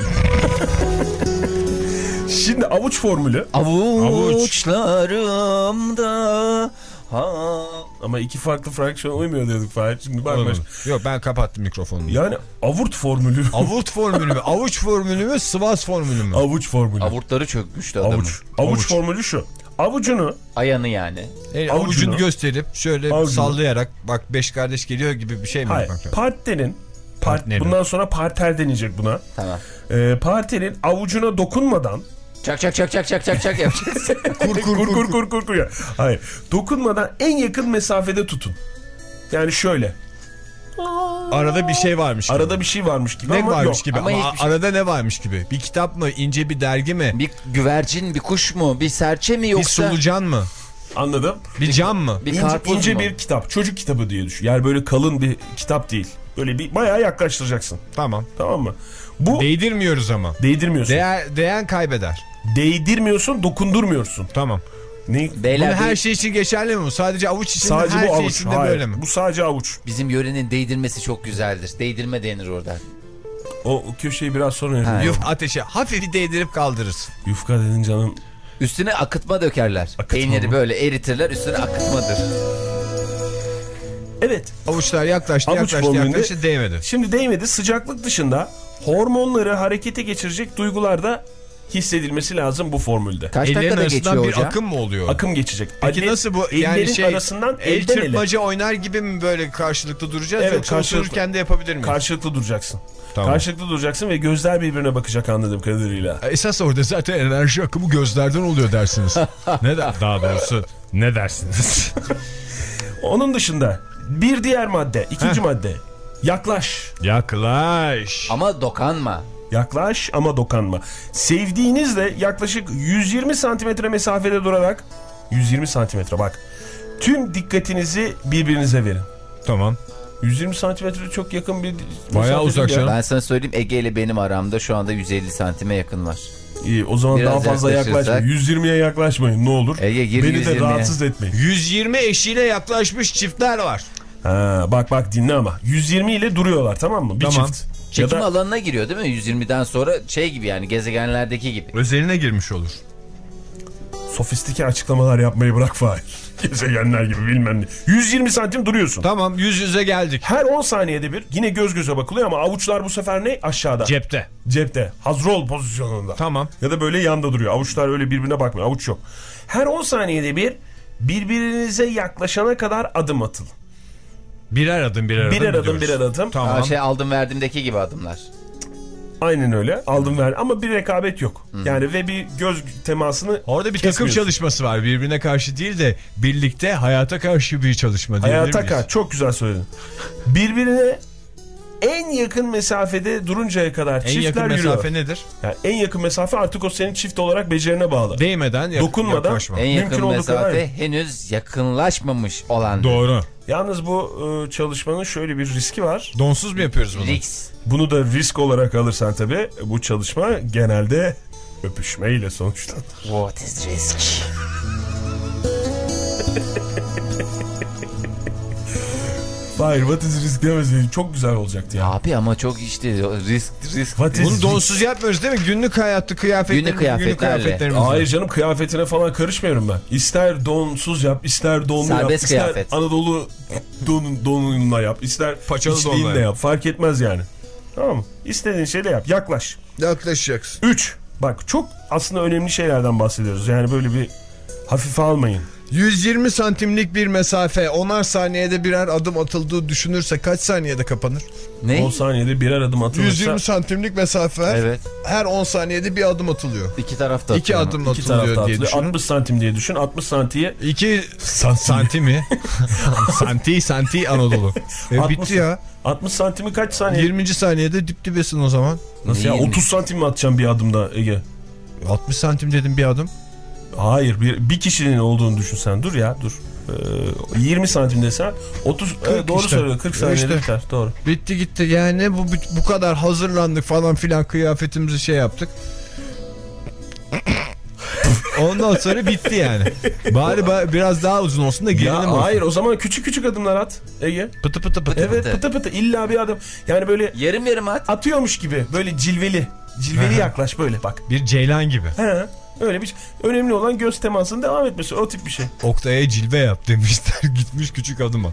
Şimdi avuç formülü. Avuçlarımda ha. Ama iki farklı fraksiyon uymuyor diyorduk Fahir. Şimdi bak. Olmadı. Yok, ben kapattım mikrofonumu. Yani avurt formülü. Avurt formülü mü? Avuç formülü mü? Sıvaz formülü mü? Avuç formülü. Avurtları çökmüştü adamın. Avuç. Avuç. Avuç. formülü şu. Avucunu Ayanı yani. El Avucunu- avucunu gösterip şöyle Avucunu- sallayarak bak beş kardeş geliyor gibi bir şey mi hayır, yapmak lazım? partnerin part, Partneri. bundan sonra parter deneyecek buna. Tamam. Ee, parterin avucuna dokunmadan Çak çak çak çak çak çak çak yapacağız. kur kur kur kur kur kur kur ya. Hayır. Dokunmadan en yakın mesafede tutun. Yani şöyle. Arada bir şey varmış gibi. Arada bir şey varmış gibi ne ama varmış yok. gibi Ama ama, hiçbir şey- arada ne varmış gibi? Bir kitap mı? İnce bir dergi mi? Bir güvercin, bir kuş mu, bir serçe mi Bir yoksa solucan mı? Anladım. Bir cam mı? bir İnce, karpuz ince mu? bir kitap. Çocuk kitabı diye düşün. Yani böyle kalın bir kitap değil. Böyle bir bayağı yaklaştıracaksın. Tamam. Tamam mı? Bu Değdirmiyoruz ama. değdirmiyorsun. Değer, değen kaybeder. Değdirmiyorsun, dokundurmuyorsun. Tamam. Ne? Beyler, Bunu her bir- şey için geçerli mi bu? Sadece avuç için Sadece her bu şey avuç. için de Hayır, böyle mi? bu sadece avuç. bizim yörenin değdirmesi çok güzeldir. Değdirme denir orada. O, o köşeyi biraz sonra Ha. yapalım. Yuf ateşe hafif değdirip kaldırırsın. Yufka dedin canım. Üstüne akıtma dökerler. Akıtma Peyniri mı? böyle eritirler, üstüne akıtmadır. Evet. Avuçlar yaklaştı Avuç yaklaştı formülünde- yaklaştı değmedi. Şimdi değmedi. Sıcaklık dışında hormonları harekete geçirecek duygular da hissedilmesi lazım bu formülde. Kaç Ellerin dakikada arasından geçiyor bir hocam? akım mı oluyor? Akım geçecek. Peki Elle- nasıl bu? ellerin Yani şey arasından el elden ele. çırpmaca oynar gibi mi böyle karşılıklı duracağız? Evet, Yoksa karşılıklı. otururken de yapabilir miyiz? Karşılıklı duracaksın. Tamam. Karşılıklı duracaksın ve gözler birbirine bakacak anladığım kadarıyla. Esas orada zaten enerji akımı gözlerden oluyor dersiniz. ne der? Daha doğrusu ne dersiniz? Onun dışında bir diğer madde, ikinci Heh. madde. Yaklaş. Yaklaş. Ama dokanma. Yaklaş ama dokanma. Sevdiğinizle yaklaşık yüz yirmi santimetre mesafede durarak, yüz yirmi santimetre bak, tüm dikkatinizi birbirinize verin. Tamam. yüz yirmi santimetre çok yakın bir Bayağı mesafe uzak değil ya. canım. Ben sana söyleyeyim, Ege ile benim aramda şu anda yüz elli santime yakın var. İyi, o zaman Biraz daha fazla yaklaşırsak- yaklaşmayın. yüz yirmiye yaklaşmayın ne olur. Ege, gir Beni de yüz yirmiye. rahatsız etmeyin. yüz yirmi eşiyle yaklaşmış çiftler var. Ha, bak bak dinle ama. yüz yirmi ile duruyorlar, tamam mı? Bir Tamam. çift. Çekim Ya da alanına giriyor değil mi? yüz yirmiden sonra şey gibi, yani gezegenlerdeki gibi. Özeline girmiş olur. sofistike açıklamalar yapmayı bırak Fahir. Gezegenler gibi bilmem ne. yüz yirmi santim duruyorsun. Tamam, yüz yüze geldik. Her on saniyede bir yine göz göze bakılıyor ama avuçlar bu sefer ne? Aşağıda. Cepte. Cepte. Hazır ol pozisyonunda. Tamam. Ya da böyle yanda duruyor. Avuçlar öyle birbirine bakmıyor. Avuç yok. Her on saniyede bir birbirinize yaklaşana kadar adım atın. Birer adım birer adım Birer adım gidiyoruz. birer adım. Tamam. Aa, şey aldım verdiğimdeki gibi adımlar. Aynen öyle. Aldım ver ama bir rekabet yok. Yani ve bir göz temasını Orada bir takım kesmiyorsun. çalışması var. Birbirine karşı değil de birlikte hayata karşı bir çalışma diyebilir Hayata miyiz? kar. Çok güzel söyledin. Birbirine en yakın mesafede duruncaya kadar En çiftler yakın yürüyor. mesafe nedir? Yani en yakın mesafe artık o senin çift olarak becerine bağlı. Değmeden yak- Dokunmadan- yaklaşma. En Mümkün yakın olduğu mesafe kadar. henüz yakınlaşmamış olan. Doğru. Yalnız bu e, çalışmanın şöyle bir riski var. Donsuz mu yapıyoruz bunu? Riks. Bunu da risk olarak alırsan tabii bu çalışma genelde öpüşmeyle sonuçlanır. What is risk? Hayır, what is risk demeseydin çok güzel olacaktı ya. Abi ama çok işte risk risk. What is Bunu risk? donsuz yapmıyoruz değil mi? Günlük hayatta kıyafetlerimiz, Günlük kıyafetlerle. kıyafetlerimiz var. Hayır canım, kıyafetine falan karışmıyorum ben. İster donsuz yap, ister donlu yap, Serbest ister kıyafet. Anadolu don, donunla yap, ister Paçalı içliğinle donla yap. yap. Fark etmez yani. Tamam mı? İstediğin şeyle yap. Yaklaş. Yaklaşacaksın. üç. Bak çok aslında önemli şeylerden bahsediyoruz. Yani böyle bir hafife almayın. yüz yirmi santimlik bir mesafe onar saniyede birer adım atıldığı düşünürse kaç saniyede kapanır? Ne? on saniyede birer adım atılırsa yüz yirmi santimlik mesafe Evet. her on saniyede bir adım atılıyor. İki tarafta İki atıyor adım iki atılıyor tarafta diye atılıyor. düşünün. altmış santim diye düşün. altmış santiye İki santi mi? santi santi Anadolu. E altmış bitti ya. altmış santimi kaç saniye? yirminci saniyede dip dibesin o zaman. Nasıl ya? yirmi? otuz santim mi atacağım bir adımda Ege? altmış santim dedim bir adım. Hayır, bir, bir kişinin olduğunu düşünsen. Dur ya, dur. Ee, yirmi santim desen otuz evet, doğru işte. söylüyor. kırk saniyede İşte. biter. Doğru. Bitti gitti yani bu bu kadar hazırlandık falan filan kıyafetimizi şey yaptık. Ondan sonra bitti yani. Bari ba- biraz daha uzun olsun da Ya gerilim olsun. hayır, o zaman küçük küçük adımlar at Ege. Pıtı pıtı pıtı. Evet, pıtı. pıtı pıtı illa bir adım. Yani böyle Yarım yarım at. atıyormuş gibi, böyle cilveli. Cilveli Aha. yaklaş böyle bak. Bir ceylan gibi. He. Öyle bir şey. Önemli olan göz temasının devam etmesi. O tip bir şey. Oktay'a cilve yap demişler. Gitmiş küçük adıma.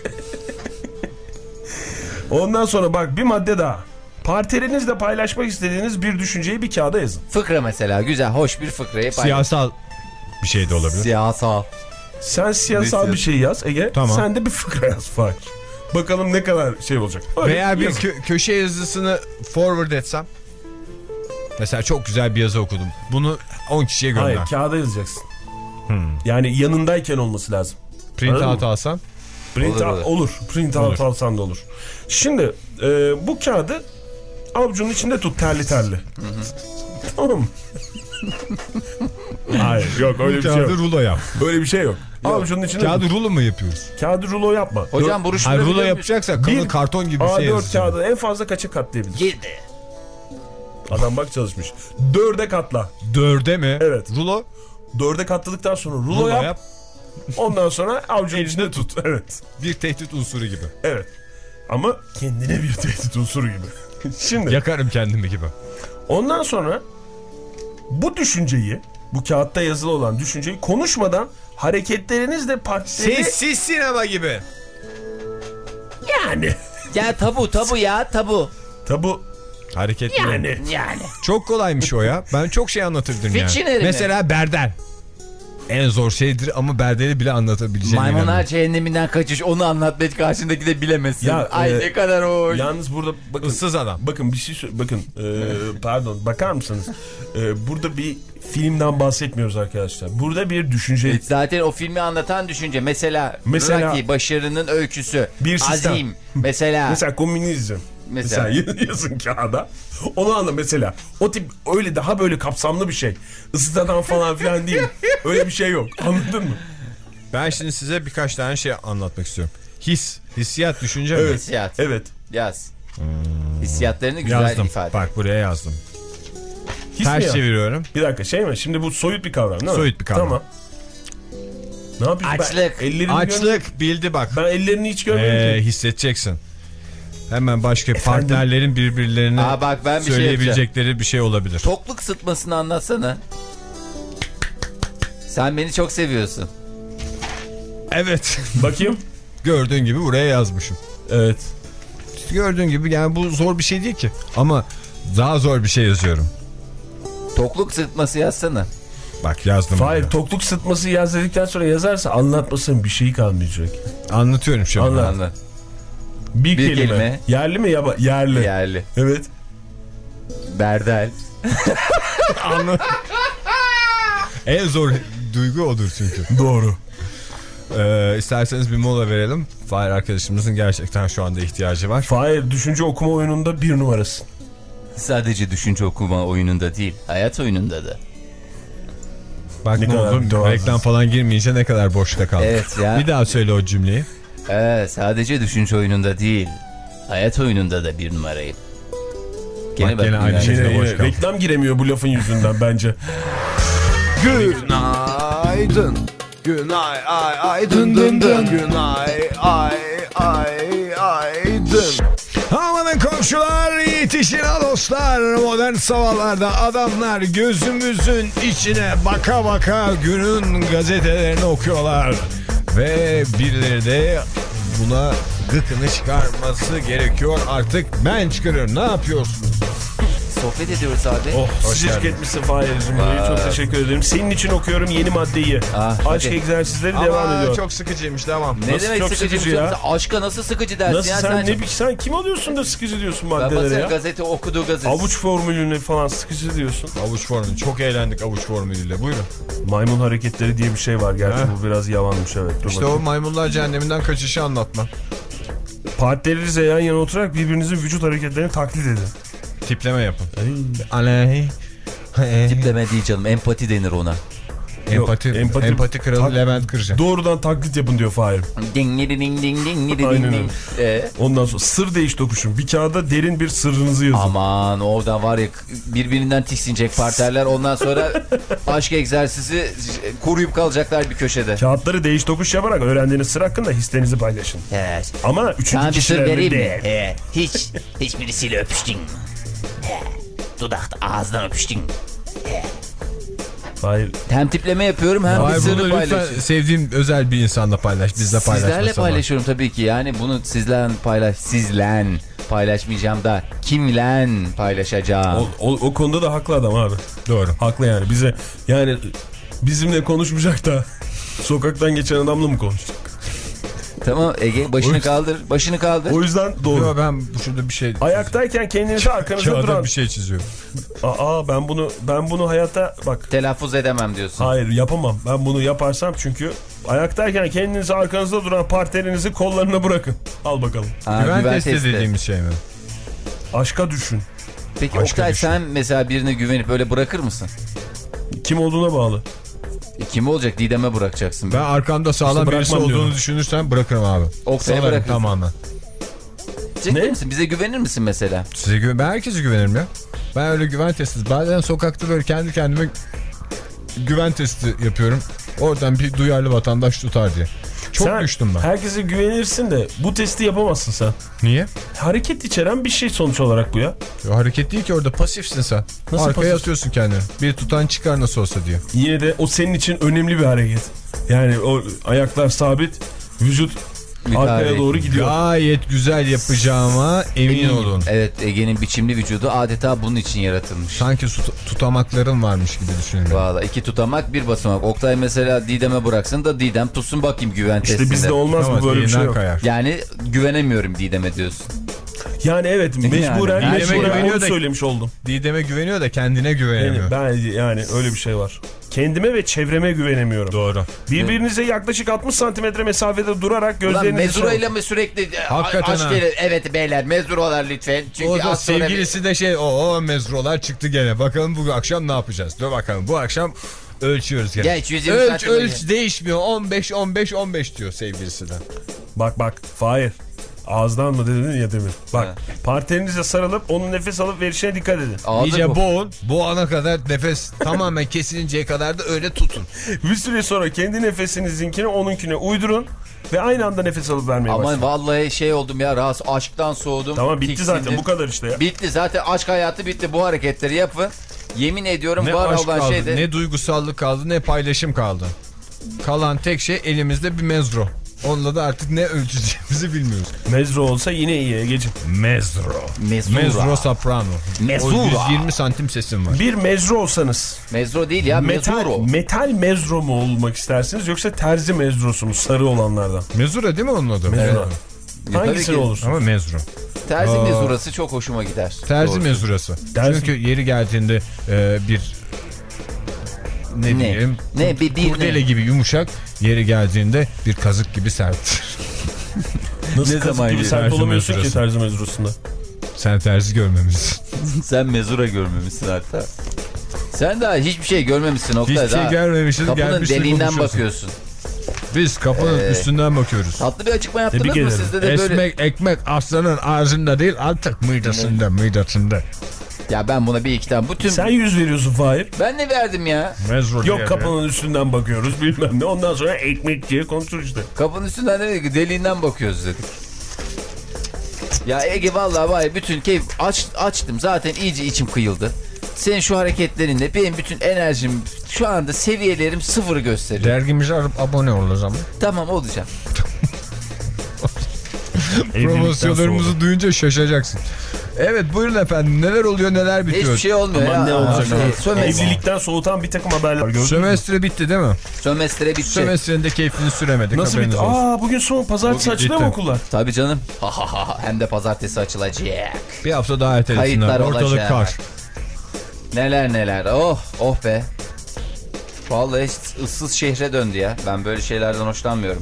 Ondan sonra bak bir madde daha. Partnerinizle paylaşmak istediğiniz bir düşünceyi bir kağıda yazın. Fıkra mesela, güzel hoş bir fıkrayı paylaş. Siyasal bir şey de olabilir. Siyasal. Sen siyasal Neyse. bir şey yaz Ege. Tamam. Sen de bir fıkra yaz Fahir. Bakalım ne kadar şey olacak. Öyle Veya bir yazın. kö- köşe yazısını forward etsem. Mesela çok güzel bir yazı okudum. Bunu on kişiye gönder. Hayır, kağıda yazacaksın. Hmm. Yani yanındayken olması lazım. Print Anladın out mı? alsam. Print Olur, out, olur. olur. Print out Olur. alsan da olur. Şimdi e, bu kağıdı avucunun içinde tut terli terli. Tamam mı? Hayır yok öyle bir şey Kağıdı yok. rulo yap. Böyle bir şey yok. Avucunun içine Kağıdı rulo mu yapıyoruz? kağıdı rulo yapma. Hocam Hayır, buruşturabiliyor rulo muyuz? yapacaksak kalın Bir karton gibi bir A şey dört yazacağız. kağıdı en fazla kaça katlayabilir? Girdi. Adam bak çalışmış. Dörde katla. Dörde mi? Evet. Rulo. Dörde katladıktan sonra rulo, Rulo yap. yap. Ondan sonra avucunun içinde tut. Evet. Bir tehdit unsuru gibi. Evet. Ama kendine bir tehdit unsuru gibi. Şimdi Yakarım kendimi gibi. ondan sonra bu düşünceyi, bu kağıtta yazılı olan düşünceyi konuşmadan hareketlerinizle partneri... Sessiz sinema gibi. Yani. Ya tabu tabu ya tabu. Tabu Hareketli. yani. Yani. Çok kolaymış o ya. Ben çok şey anlatırdım yani. Fictionary mi? Mesela Berdel. En zor şeydir ama Berdel'i bile anlatabileceğine Maymunlar inanıyorum. cehenneminden kaçış, onu anlatmayı karşındaki de bilemesin. Ya, Ay e, ne kadar hoş. Yalnız burada bakın. Issız adam. Bakın bir şey sö- bakın e, pardon bakar mısınız? E, burada bir filmden bahsetmiyoruz arkadaşlar. Burada bir düşünce. E, Zaten o filmi anlatan düşünce. Mesela, Mesela- Rocky başarının öyküsü. Bir sistem. Azim. Mesela. Mesela komünizm. Mesela. Mesela yazın kağıda. Onu anla mesela. O tip öyle daha böyle kapsamlı bir şey. Isıtadan falan filan değil. Öyle bir şey yok. Anladın mı? Ben şimdi size birkaç tane şey anlatmak istiyorum. His, hissiyat, düşünce mi? Evet. Hissiyat. Evet. Yaz. Hissiyatlarını güzel Yazdım. ifade. Bak buraya yazdım. His mi Ters ya? çeviriyorum. Bir dakika şey mi? Şimdi bu soyut bir kavram değil mi? Soyut bir kavram. Tamam. Ne yapıyorsun? Açlık. Ben ellerini Açlık görmedim. bildi bak. Ben ellerini hiç görmedim. Ee, ki. hissedeceksin. Hemen başka Efendim? partnerlerin birbirlerine Aa, bak ben bir şey söyleyebilecekleri bir şey olabilir. Tokluk sıtmasını anlatsana. Sen beni çok seviyorsun. Evet. Bakayım. Gördüğün gibi buraya yazmışım. Evet. Gördüğün gibi yani bu zor bir şey değil ki. Ama daha zor bir şey yazıyorum. Tokluk sıtması yazsana. Bak yazdım. Hayır, buraya. tokluk sıtması yaz dedikten sonra yazarsa anlatmasının bir şeyi kalmayacak. Anlatıyorum şimdi. Anlat. Anla. Bir, Bir kelime. kelime. Yerli mi yaba? Yerli. Yerli. Evet. Berdel. En zor duygu odur çünkü. Doğru. Ee, isterseniz bir mola verelim. Fahir arkadaşımızın gerçekten şu anda ihtiyacı var. Fahir düşünce okuma oyununda bir numarasın. Sadece düşünce okuma oyununda değil, hayat oyununda da. Bak Ne ne, kadar oldu? mütevazısın. Reklam falan girmeyince ne kadar boşta kaldı. Evet ya. Bir daha söyle o cümleyi. Evet, sadece düşünce oyununda değil, hayat oyununda da bir numarayım. Bak gene aynı şey. Yine, Yine boş yine. kaldı. Reklam giremiyor bu lafın yüzünden bence. Günaydın. Günay ay ay dın dın dın. Günay ay ay ay dın. Amanın komşular, yetişin ha dostlar. Modern sabahlarda adamlar gözümüzün içine baka baka günün gazetelerini okuyorlar. Ve birileri de buna gıkını çıkarması gerekiyor. Artık ben çıkarıyorum. Ne yapıyorsunuz? Sohbet ediyoruz abi. Oh, sıcacık etmişsin Fahir'cim. Çok teşekkür ederim. Senin için okuyorum yeni maddeyi. Ah, Aşk hadi. egzersizleri devam Ama ediyor. çok sıkıcıymış, devam. Ne Nasıl demek çok sıkıcı, sıkıcı ya? Aşka nasıl sıkıcı dersin Nasıl ya sen, sen? ne, sen kim oluyorsun da sıkıcı diyorsun Ben maddelere baksana ya? gazete okuduğu gazete. Avuç formülüne falan sıkıcı diyorsun. Avuç formülü. Çok eğlendik avuç formülüyle. Buyurun. Maymun hareketleri diye bir şey var. Gerçi Heh. bu biraz yavanmış, evet. Dur İşte bakayım. o maymunlar cehenneminden kaçışı anlatma. Partnerinize yan yana oturarak birbirinizin vücut hareketlerini taklit edin. Tipleme yapın. Aley. Tipleme değil canım, empati denir ona. Empati, Yok, empati, empati- kralı Tak- Levent Kırca. Doğrudan taklit yapın diyor Fahir. Ding ding ding ding ding ding Aynen ding. öyle. Ee, Ondan sonra sır değiş tokuşun. Bir kağıda derin bir sırrınızı yazın. aman orada var ya birbirinden tiksinecek partnerler, ondan sonra aşk egzersizi kuruyup kalacaklar bir köşede. Kağıtları değiş tokuş yaparak öğrendiğiniz sır hakkında hislerinizi paylaşın. He. Ama üçüncü Sana bir sır kişilerle vereyim mi? değil. He. Hiç, hiçbirisiyle öpüştün mü? He. Dudakta ağızdan öpüştün mü? Hayır. Hem tipleme yapıyorum hem Hayır, bir sırrı bunu lütfen paylaşıyorum. sevdiğim özel bir insanla paylaş. Bizle paylaşmasana. Sizlerle paylaşıyorum tabii ki, yani bunu sizle paylaş, sizle paylaşmayacağım da kimle paylaşacağım? O, o, o konuda da haklı adam abi. Doğru. Haklı yani. Bize yani bizimle konuşmayacak da sokaktan geçen adamla mı konuşacak? Tamam Ege, başını kaldır, başını kaldır. O yüzden doğru. Yo, ben şurada bir şey... Ayaktayken kendinizi arkanıza Kağıda duran. bir şey çiziyorum. Aa ben bunu ben bunu hayatta bak. Telaffuz edemem diyorsun. Hayır yapamam. Ben bunu yaparsam çünkü ayaktayken kendinizi arkanızda duran partnerinizi kollarına bırakın. Al bakalım. Ha, Güven, güven testi testi. dediğimiz şey mi? Aşka düşün. Peki Başka Oktay, bir şey. sen mesela birine güvenip öyle bırakır mısın? Kim olduğuna bağlı. E, kim olacak? Didem'e bırakacaksın. Ben arkamda sağlam İşte birisi bırakmam olduğunu diyorum. düşünürsen bırakırım abi. Oktay'a Salarım bırakırsın. tamamen. Ciddi Ne? misin? Bize güvenir misin mesela? Size güven, ben herkese güvenirim ya. Ben öyle güven testi. Bazen sokakta böyle kendi kendime güven testi yapıyorum. Oradan bir duyarlı vatandaş tutar diye. Çok Sen düştüm ben. herkese güvenirsin de bu testi yapamazsın sen. Niye? Hareket içeren bir şey sonuç olarak bu ya. Ya hareket değil ki, orada pasifsin sen. Nasıl Arkaya pasif? atıyorsun kendini. Bir tutan çıkar nasıl olsa diyor. Yine de o senin için önemli bir hareket. Yani o ayaklar sabit, vücut arkaya hareket. doğru gidiyor. Gayet güzel yapacağıma emin Eminim. olun. Evet, Ege'nin biçimli vücudu adeta bunun için yaratılmış. Sanki tut tutamaklarım varmış gibi düşünüyorum. Valla iki tutamak bir basamak. Oktay mesela Didem'e bıraksın da Didem tutsun bakayım güven İşte testinde. bizde olmaz mı Ama böyle bir şey elinden yok. kayar. Yani güvenemyorum Didem'e diyorsun. Yani evet mecburen, Yani. mecburen Güveniyor onu da- söylemiş oldum. Didem'e güveniyor da kendine güvenemiyor. Yani, ben yani öyle bir şey var. Kendime ve çevreme güvenemiyorum. Doğru. Birbirinize yaklaşık altmış santimetre mesafede durarak Ulan gözlerinizi... mezura ile mi sürekli Hakikaten aşk ha. verir? Evet beyler mezuralar lütfen. Çünkü O da az sonra... sevgilisi de şey o, o mezrolar çıktı gene. Bakalım bu akşam ne yapacağız? Dur bakalım bu akşam ölçüyoruz gene. Geç, yüz yirmi ölç santim ölç öyle. değişmiyor. on beş on beş on beş diyor sevgilisinden. Bak bak Fahir. Ağızdan mı dedin ya demin. Bak Ha. partnerinize sarılıp onun nefes alıp verişine dikkat edin. Ağzı İyice bu. boğun. Boğana kadar nefes tamamen kesilinceye kadar da öyle tutun. Bir süre sonra kendi nefesinizinkini onunkine uydurun ve aynı anda nefes alıp vermeye Aman başlayın. vallahi şey oldum ya, rahatsız, aşktan soğudum. Tamam bitti tiksindim. zaten bu kadar işte ya. Bitti zaten, aşk hayatı bitti, bu hareketleri yapın. Yemin ediyorum Ne var aşk olan kaldı, şeyde. ne duygusallık kaldı, ne paylaşım kaldı. Kalan tek şey elimizde bir mezro. Onunla da artık ne ölçeceğimizi bilmiyoruz. Mezro olsa yine iyi Ege'ciğim. Mezro. Mezura. Mezro soprano. Mezura. O yüz yirmi santim sesim var. Bir mezro olsanız Mezro değil ya, metal, mezuro. metal mezro mu olmak istersiniz yoksa terzi mezrosu mu sarı olanlardan? Mezura değil mi onun adı? Mezura. Evet. Ya tabii Hangisini ki. olursun? Ama mezro. Terzi Aa. mezurası çok hoşuma gider. Terzi Doğrusu. mezurası. Terzi- Çünkü yeri geldiğinde e, bir ne, Ne? diyeyim? Ne? Bir- bir kurdele ne? gibi yumuşak, yeri geldiğinde bir kazık gibi sert. Nasıl Ne kazık zaman gibi yedi? sert Terzi olamıyorsun ki mezurası. terzi mezurasında? Sen terzi görmemişsin. Sen mezura görmemişsin hatta. Sen daha hiçbir şey görmemişsin Oktay. Hiçbir şey daha. görmemişiz. Kapının gelmişsin, deliğinden konuşuyorsun. bakıyorsun. Biz kapının Ee, üstünden bakıyoruz. Tatlı bir açıklama yaptınız Tebrik mı ederim. sizde de böyle? Ekmek, ekmek aslanın ağzında değil artık midesinde, midesinde. Ya ben buna bir iki tane. Bütün... Sen yüz veriyorsun Fahir. Ben ne verdim ya? Mezro diye. Yok kapının üstünden bakıyoruz bilmem ne. Ondan sonra ekmek diye konuşur işte. Kapının üstünden dedik ki deliğinden bakıyoruz dedik. Ya Ege vallahi var ya, bütün keyif aç, açtım zaten, iyice içim kıyıldı. Senin şu hareketlerinle benim bütün enerjim, şu anda seviyelerim sıfırı gösteriyor. Dergimize alıp abone ol o zaman. Tamam, olacağım. Promosyonlarımızı duyunca şaşacaksın. Evet buyurun efendim, neler oluyor neler bitiyor. Hiçbir şey olmuyor Aman ya. ne olacak? Aa, Sömestre, Evlilikten soğutan bir takım haberler gördün mü? Sömestre bitti değil mi? sömestre bitti. Sömestrenin de keyfini süremedik. Nasıl bitti? haberiniz olsun. Aa bugün son pazartesi Bugün açılıyor mu bitti. okullar? Tabii canım. Ha ha ha. Hem de pazartesi açılacak. Bir hafta daha ertelesinler. Kayıtlar Ortalık olacak. kar. Neler neler. Oh oh be. Vallahi hiç ıssız şehre döndü ya. Ben böyle şeylerden hoşlanmıyorum.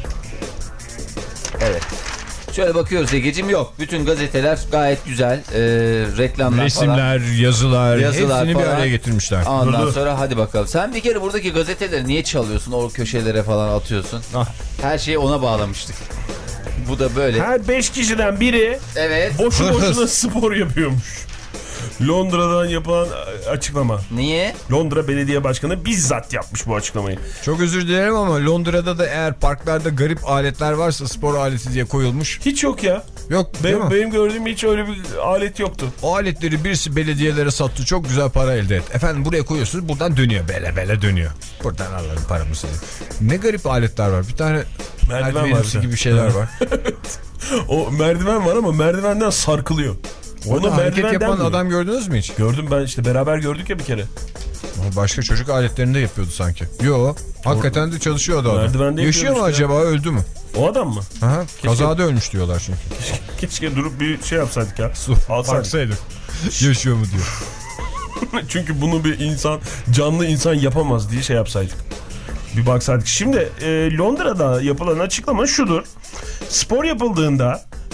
Evet. Şöyle bakıyoruz Ege'cim, yok. Bütün gazeteler gayet güzel. Ee, reklamlar Resimler, yazılar, Yazılar hepsini bir falan. araya getirmişler. falan. Ondan Dur, dur. sonra hadi bakalım. Sen bir kere buradaki gazeteleri niye çalıyorsun? O köşelere falan atıyorsun. Ah. Her şeyi ona bağlamıştık. Bu da böyle. Her beş kişiden biri Evet. boşu boşuna spor yapıyormuş. Londra'dan yapılan açıklama. Niye? Londra Belediye Başkanı bizzat yapmış bu açıklamayı. Çok özür dilerim ama Londra'da da eğer parklarda garip aletler varsa spor aleti diye koyulmuş. Hiç yok ya. Yok değil Benim, mi? benim gördüğüm hiç öyle bir alet yoktu. O aletleri birisi belediyelere sattı. Çok güzel para elde et. Efendim buraya koyuyorsunuz, buradan dönüyor. Bele bele dönüyor. Buradan alalım paramızı. Ne garip aletler var. Bir tane Merdiven var. merdivenimsi bir de. gibi şeyler var. O merdiven var ama merdivenden sarkılıyor. Orada Ona hareket merdiven yapan denmiyor. adam gördünüz mü hiç? Gördüm ben işte, beraber gördük ya bir kere. Ama başka çocuk aletlerinde yapıyordu sanki. Yo, hakikaten de çalışıyordu adam. Merdivende Yaşıyor mu yapıyormuş ya. acaba, öldü mü? O adam mı? Aha, kazada ölmüş diyorlar çünkü. Keşke durup bir şey yapsaydık ya. Su Alsaydık. baksaydık. Yaşıyor mu diyor. Çünkü bunu bir insan, canlı insan yapamaz diye şey yapsaydık. Bir baksaydık. Şimdi e, Londra'da yapılan açıklama şudur. Spor yapıldığında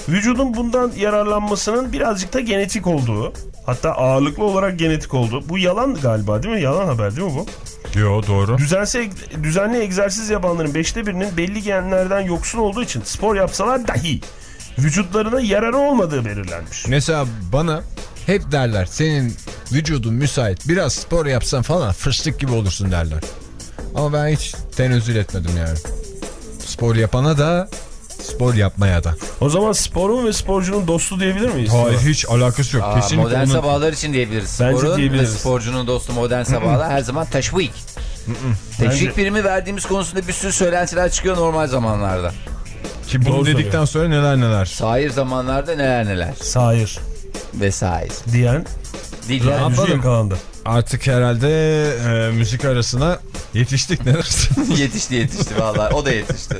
vücudun bundan yararlanmasının birazcık da genetik olduğu, hatta ağırlıklı olarak genetik olduğu. Bu yalan galiba değil mi? Yalan haber değil mi bu? Yo, doğru. Düzense, düzenli egzersiz yapanların beşte birinin belli genlerden yoksun olduğu için spor yapsalar dahi vücutlarına yararı olmadığı belirlenmiş. Mesela bana hep derler senin vücudun müsait, biraz spor yapsan falan fıstık gibi olursun derler. Ama ben hiç tenezzül etmedim yani. Spor yapana da spor yapmaya da. O zaman sporun ve sporcunun dostu diyebilir miyiz? Hayır, hiç alakası yok. Aa, Kesinlikle modern onun... sabahlar için diyebiliriz. Bence Sporun diyebiliriz. ve sporcunun dostu modern sabahlar her zaman teşvik. Teşvik Bence... primi verdiğimiz konusunda bir sürü söylentiler çıkıyor normal zamanlarda. Ki bunu Doğru dedikten söylüyor. sonra neler neler. Sair zamanlarda neler neler. Sair Vesaire. diyen Diller. radyocu yakalandı. Artık herhalde e, müzik arasına yetiştik, ne dersin? yetişti yetişti vallahi o da yetişti.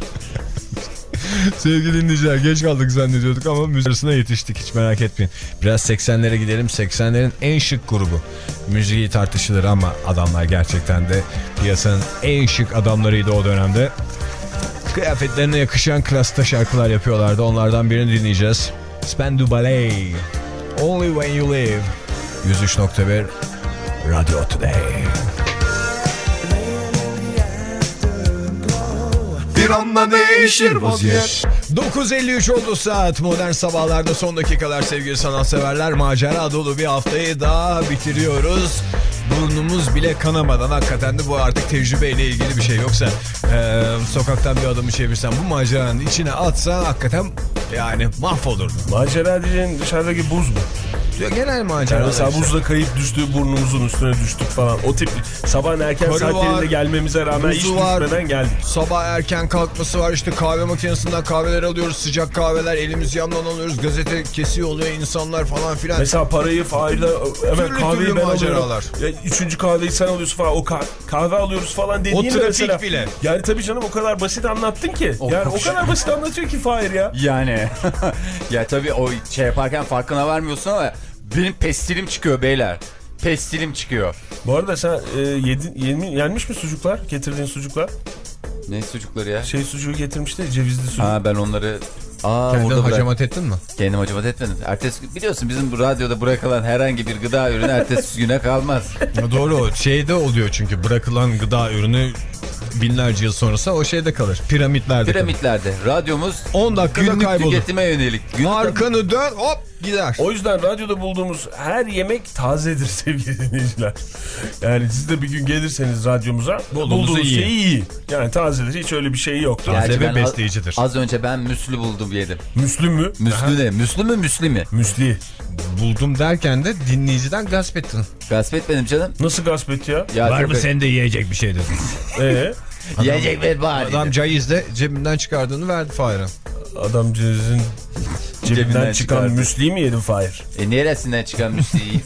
Sevgili dinleyiciler, geç kaldık zannediyorduk ama müzik arasına yetiştik, hiç merak etmeyin. Biraz seksenlere gidelim. seksenlerin en şık grubu. Müziği tartışılır ama adamlar gerçekten de piyasanın en şık adamlarıydı o dönemde. Kıyafetlerine yakışan klasta şarkılar yapıyorlardı. Onlardan birini dinleyeceğiz. Spandau Ballet, Only When You Live. yüz üç nokta bir Radio Today. Bir anda değişir vaziyet. dokuz elli üç oldu saat. Modern sabahlarda son dakikalar sevgili sanatseverler. Macera dolu bir haftayı daha bitiriyoruz. Burnumuz bile kanamadan, hakikaten de bu artık tecrübeyle ilgili bir şey. Yoksa e, sokaktan bir adamı çevirsen, bu maceranın içine atsan hakikaten yani mahvolurdu. Macera diyeceğin dışarıdaki buz mu? Genel macera. Yani mesela işte. buzla kayıp düştü, burnumuzun üstüne düştük falan. O tip sabahın erken Karı saatlerinde var, gelmemize rağmen hiç buzu var. düşmeden geldik. Sabah erken kalkması var, işte kahve makinesinden kahveler alıyoruz, sıcak kahveler, elimiz yandan alıyoruz, gazete kesiyor oluyor insanlar falan filan. Mesela parayı faile hemen Türlü kahveyi türlü ben maceralar. alıyorum. Ya, üçüncü kahveyi sen alıyorsun falan, o kah- kahve alıyoruz falan dediğin O trafik mesela. bile. Yani tabii canım, o kadar basit anlattın ki. O yani çok o kadar basit anlatıyor ki Fahir ya. Yani ya tabii o şey yaparken farkına varmıyorsun ama benim pestilim çıkıyor beyler. Pestilim çıkıyor. Bu arada sen e, yedin, yedin, yenmiş mi sucuklar? Getirdiğin sucuklar? Ne sucukları ya? Şey sucuğu getirmişti ya, cevizli sucuk. Ha ben onları... Aa, Kendin orada hacamat ettin mi? Kendim hacamat etmedim. Ertesi, biliyorsun bizim bu radyoda bırakılan herhangi bir gıda ürünü ertesi güne kalmaz. Ya doğru, şeyde oluyor çünkü bırakılan gıda ürünü binlerce yıl sonrası o şeyde kalır. Piramitlerde Piramitlerde. Radyomuz on dakikada günlük kaybolur. tüketime yönelik. Günlük Arkanı dön, hop gider. O yüzden radyoda bulduğumuz her yemek tazedir sevgili dinleyiciler. Yani siz de bir gün gelirseniz radyomuza bulduğunuz iyi. şey iyi. Yani tazedir, hiç öyle bir şey yoktur. Taze Gerçi ve ben besleyicidir. Az, az önce ben müslü buldum yedim. Müslüm mü? Müslü ne? Müslü mü müsli mi? Müsli. Buldum derken de dinleyiciden gasp ettin. Gasp etmedim canım. Nasıl gasp etti ya? Ya Var çok- mı sende yiyecek bir şey dedin. Ee, Yiyecek ver bari. Adam caizde cebinden çıkardığını verdi Fahir'e. adamcağızın cebinden, Cebinden çıkan çıkardı. müsliyi mi yedin Fahir? E neresinden çıkan müsliyi?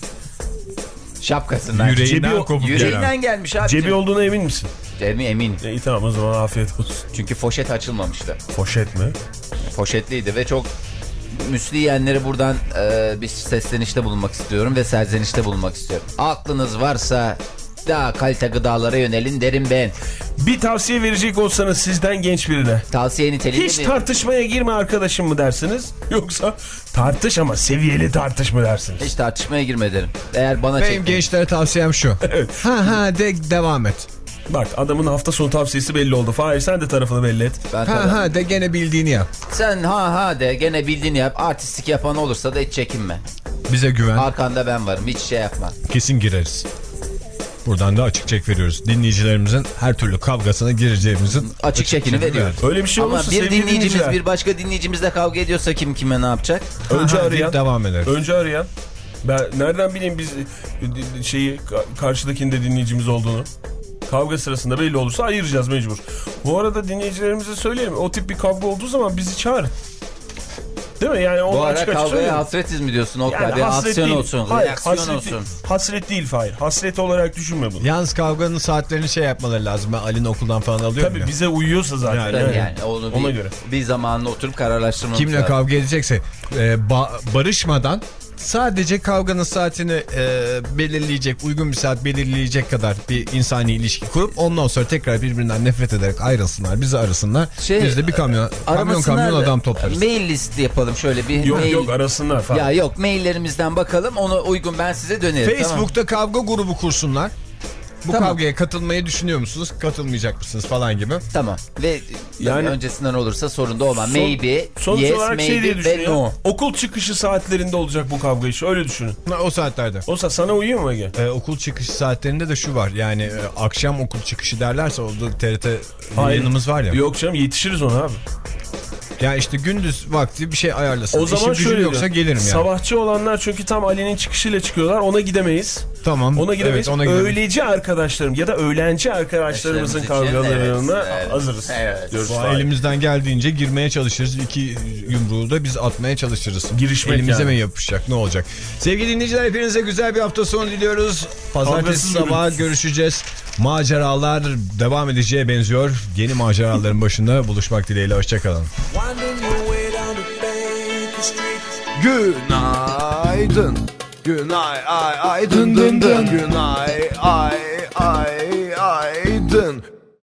Şapkasından. Yüreğinden Cebi- kopup Yüreğinden gelen. gelmiş abi. Cebi olduğuna emin misin? Cebi eminim. E, iyi tamam, o zaman afiyet olsun. Çünkü poşet açılmamıştı. Poşet mi? Poşetliydi ve çok müsli yiyenlere buradan e, bir seslenişte bulunmak istiyorum ve serzenişte bulunmak istiyorum. Aklınız varsa daha kalite gıdalara yönelin derim ben. Bir tavsiye verecek olsanız sizden genç birine. Tavsiye niteliğinde Hiç bir... tartışmaya girme arkadaşım mı dersiniz? Yoksa tartış ama seviyeli tartış mı dersiniz? Hiç tartışmaya girme derim. Eğer bana Benim çektin. gençlere tavsiyem şu. Ha ha de devam et. Bak, adamın hafta sonu tavsiyesi belli oldu. Fahir, sen de tarafını belli et. Ben Ha tabii- ha de gene bildiğini yap. Sen ha ha de gene bildiğini yap. Artistlik yapan olursa da hiç çekinme. Bize güven. Arkanda ben varım. Hiç şey yapma. Kesin gireriz. Buradan da açık çek veriyoruz. Dinleyicilerimizin her türlü kavgasına gireceğimizin Açık çekini veriyoruz. Öyle bir şey Ama olursa bir sevgili dinleyicimiz dinleyiciler. bir başka dinleyicimizle kavga ediyorsa kim kime ne yapacak? Önce Ha ha arayan. deyip devam ederiz. Önce arayan. Ben nereden bileyim biz e, şeyi ka- karşıdakinde dinleyicimiz olduğunu? Kavga sırasında belli olursa ayıracağız mecbur. Bu arada dinleyicilerimize söyleyelim. O tip bir kavga olduğu zaman bizi çağırın. Değil mi? Yani Bu onu ara açık açık kavgaya söyleyelim. hasretiz mi diyorsun Oktay? Yani Bir hasret aksiyon değil. olsun, Hayır, reaksiyon hasret, olsun. hasret değil Fahir. Hasret olarak düşünme bunu. Yalnız kavganın saatlerini şey yapmaları lazım. Ben Ali'nin okuldan falan alıyorum Tabii ya. bize uyuyorsa zaten. Yani, Tabii Yani. yani onu Ona bir, göre. bir zamanla oturup kararlaştırmamız Kimle lazım. kavga edecekse e, ba- barışmadan sadece kavganın saatini e, belirleyecek, uygun bir saat belirleyecek kadar bir insani ilişki kurup ondan sonra tekrar birbirinden nefret ederek ayrılsınlar, bizi arasınlar. Şey, Biz de bir kamyon kamyon kamyon adam toplarız. Mail listi yapalım şöyle bir. Yok mail... yok arasınlar falan. Ya yok, maillerimizden bakalım, ona uygun ben size dönerim. Facebook'ta kavga grubu kursunlar. Bu Tamam. kavgaya katılmayı düşünüyor musunuz? Katılmayacak mısınız falan gibi. Tamam. Ve yani öncesinden olursa sorun da olmaz. Son, Maybe, sonuç yes, olarak maybe şey diye ve düşünüyor. no. Okul çıkışı saatlerinde olacak bu kavga işi. Öyle düşünün. O saatlerde. O saat sana uyuyor mu Ege? Ee, okul çıkışı saatlerinde de şu var. Yani e, akşam okul çıkışı derlerse oldu T R T yayınımız var ya. Yok canım, yetişiriz ona abi. Ya işte gündüz vakti bir şey ayarlasın. O zaman İşim şöyle yoksa gelirim yani. Sabahçı olanlar çünkü tam Ali'nin çıkışıyla çıkıyorlar. Ona gidemeyiz. Tamam. Ona gidemeyiz. Evet, ona gidelim. Öğleci arkadaşlarım ya da öğlenci arkadaşlarımızın kavgalarına evet, evet, hazırız. evet. Diyoruz. Bu elimizden geldiğince girmeye çalışırız. İki yumruğu da biz atmaya çalışırız. Girişmek Elimize yani. mi yapışacak, ne olacak? Sevgili dinleyiciler, hepinize güzel bir hafta sonu diliyoruz. Pazartesi Kavgasız sabahı gürültüsüz. görüşeceğiz. Maceralar devam edeceğe benziyor. Yeni maceraların başında buluşmak dileğiyle. Hoşçakalın. Günaydın. Günay ay ay dın dın dın. Günay ay ay ay dın.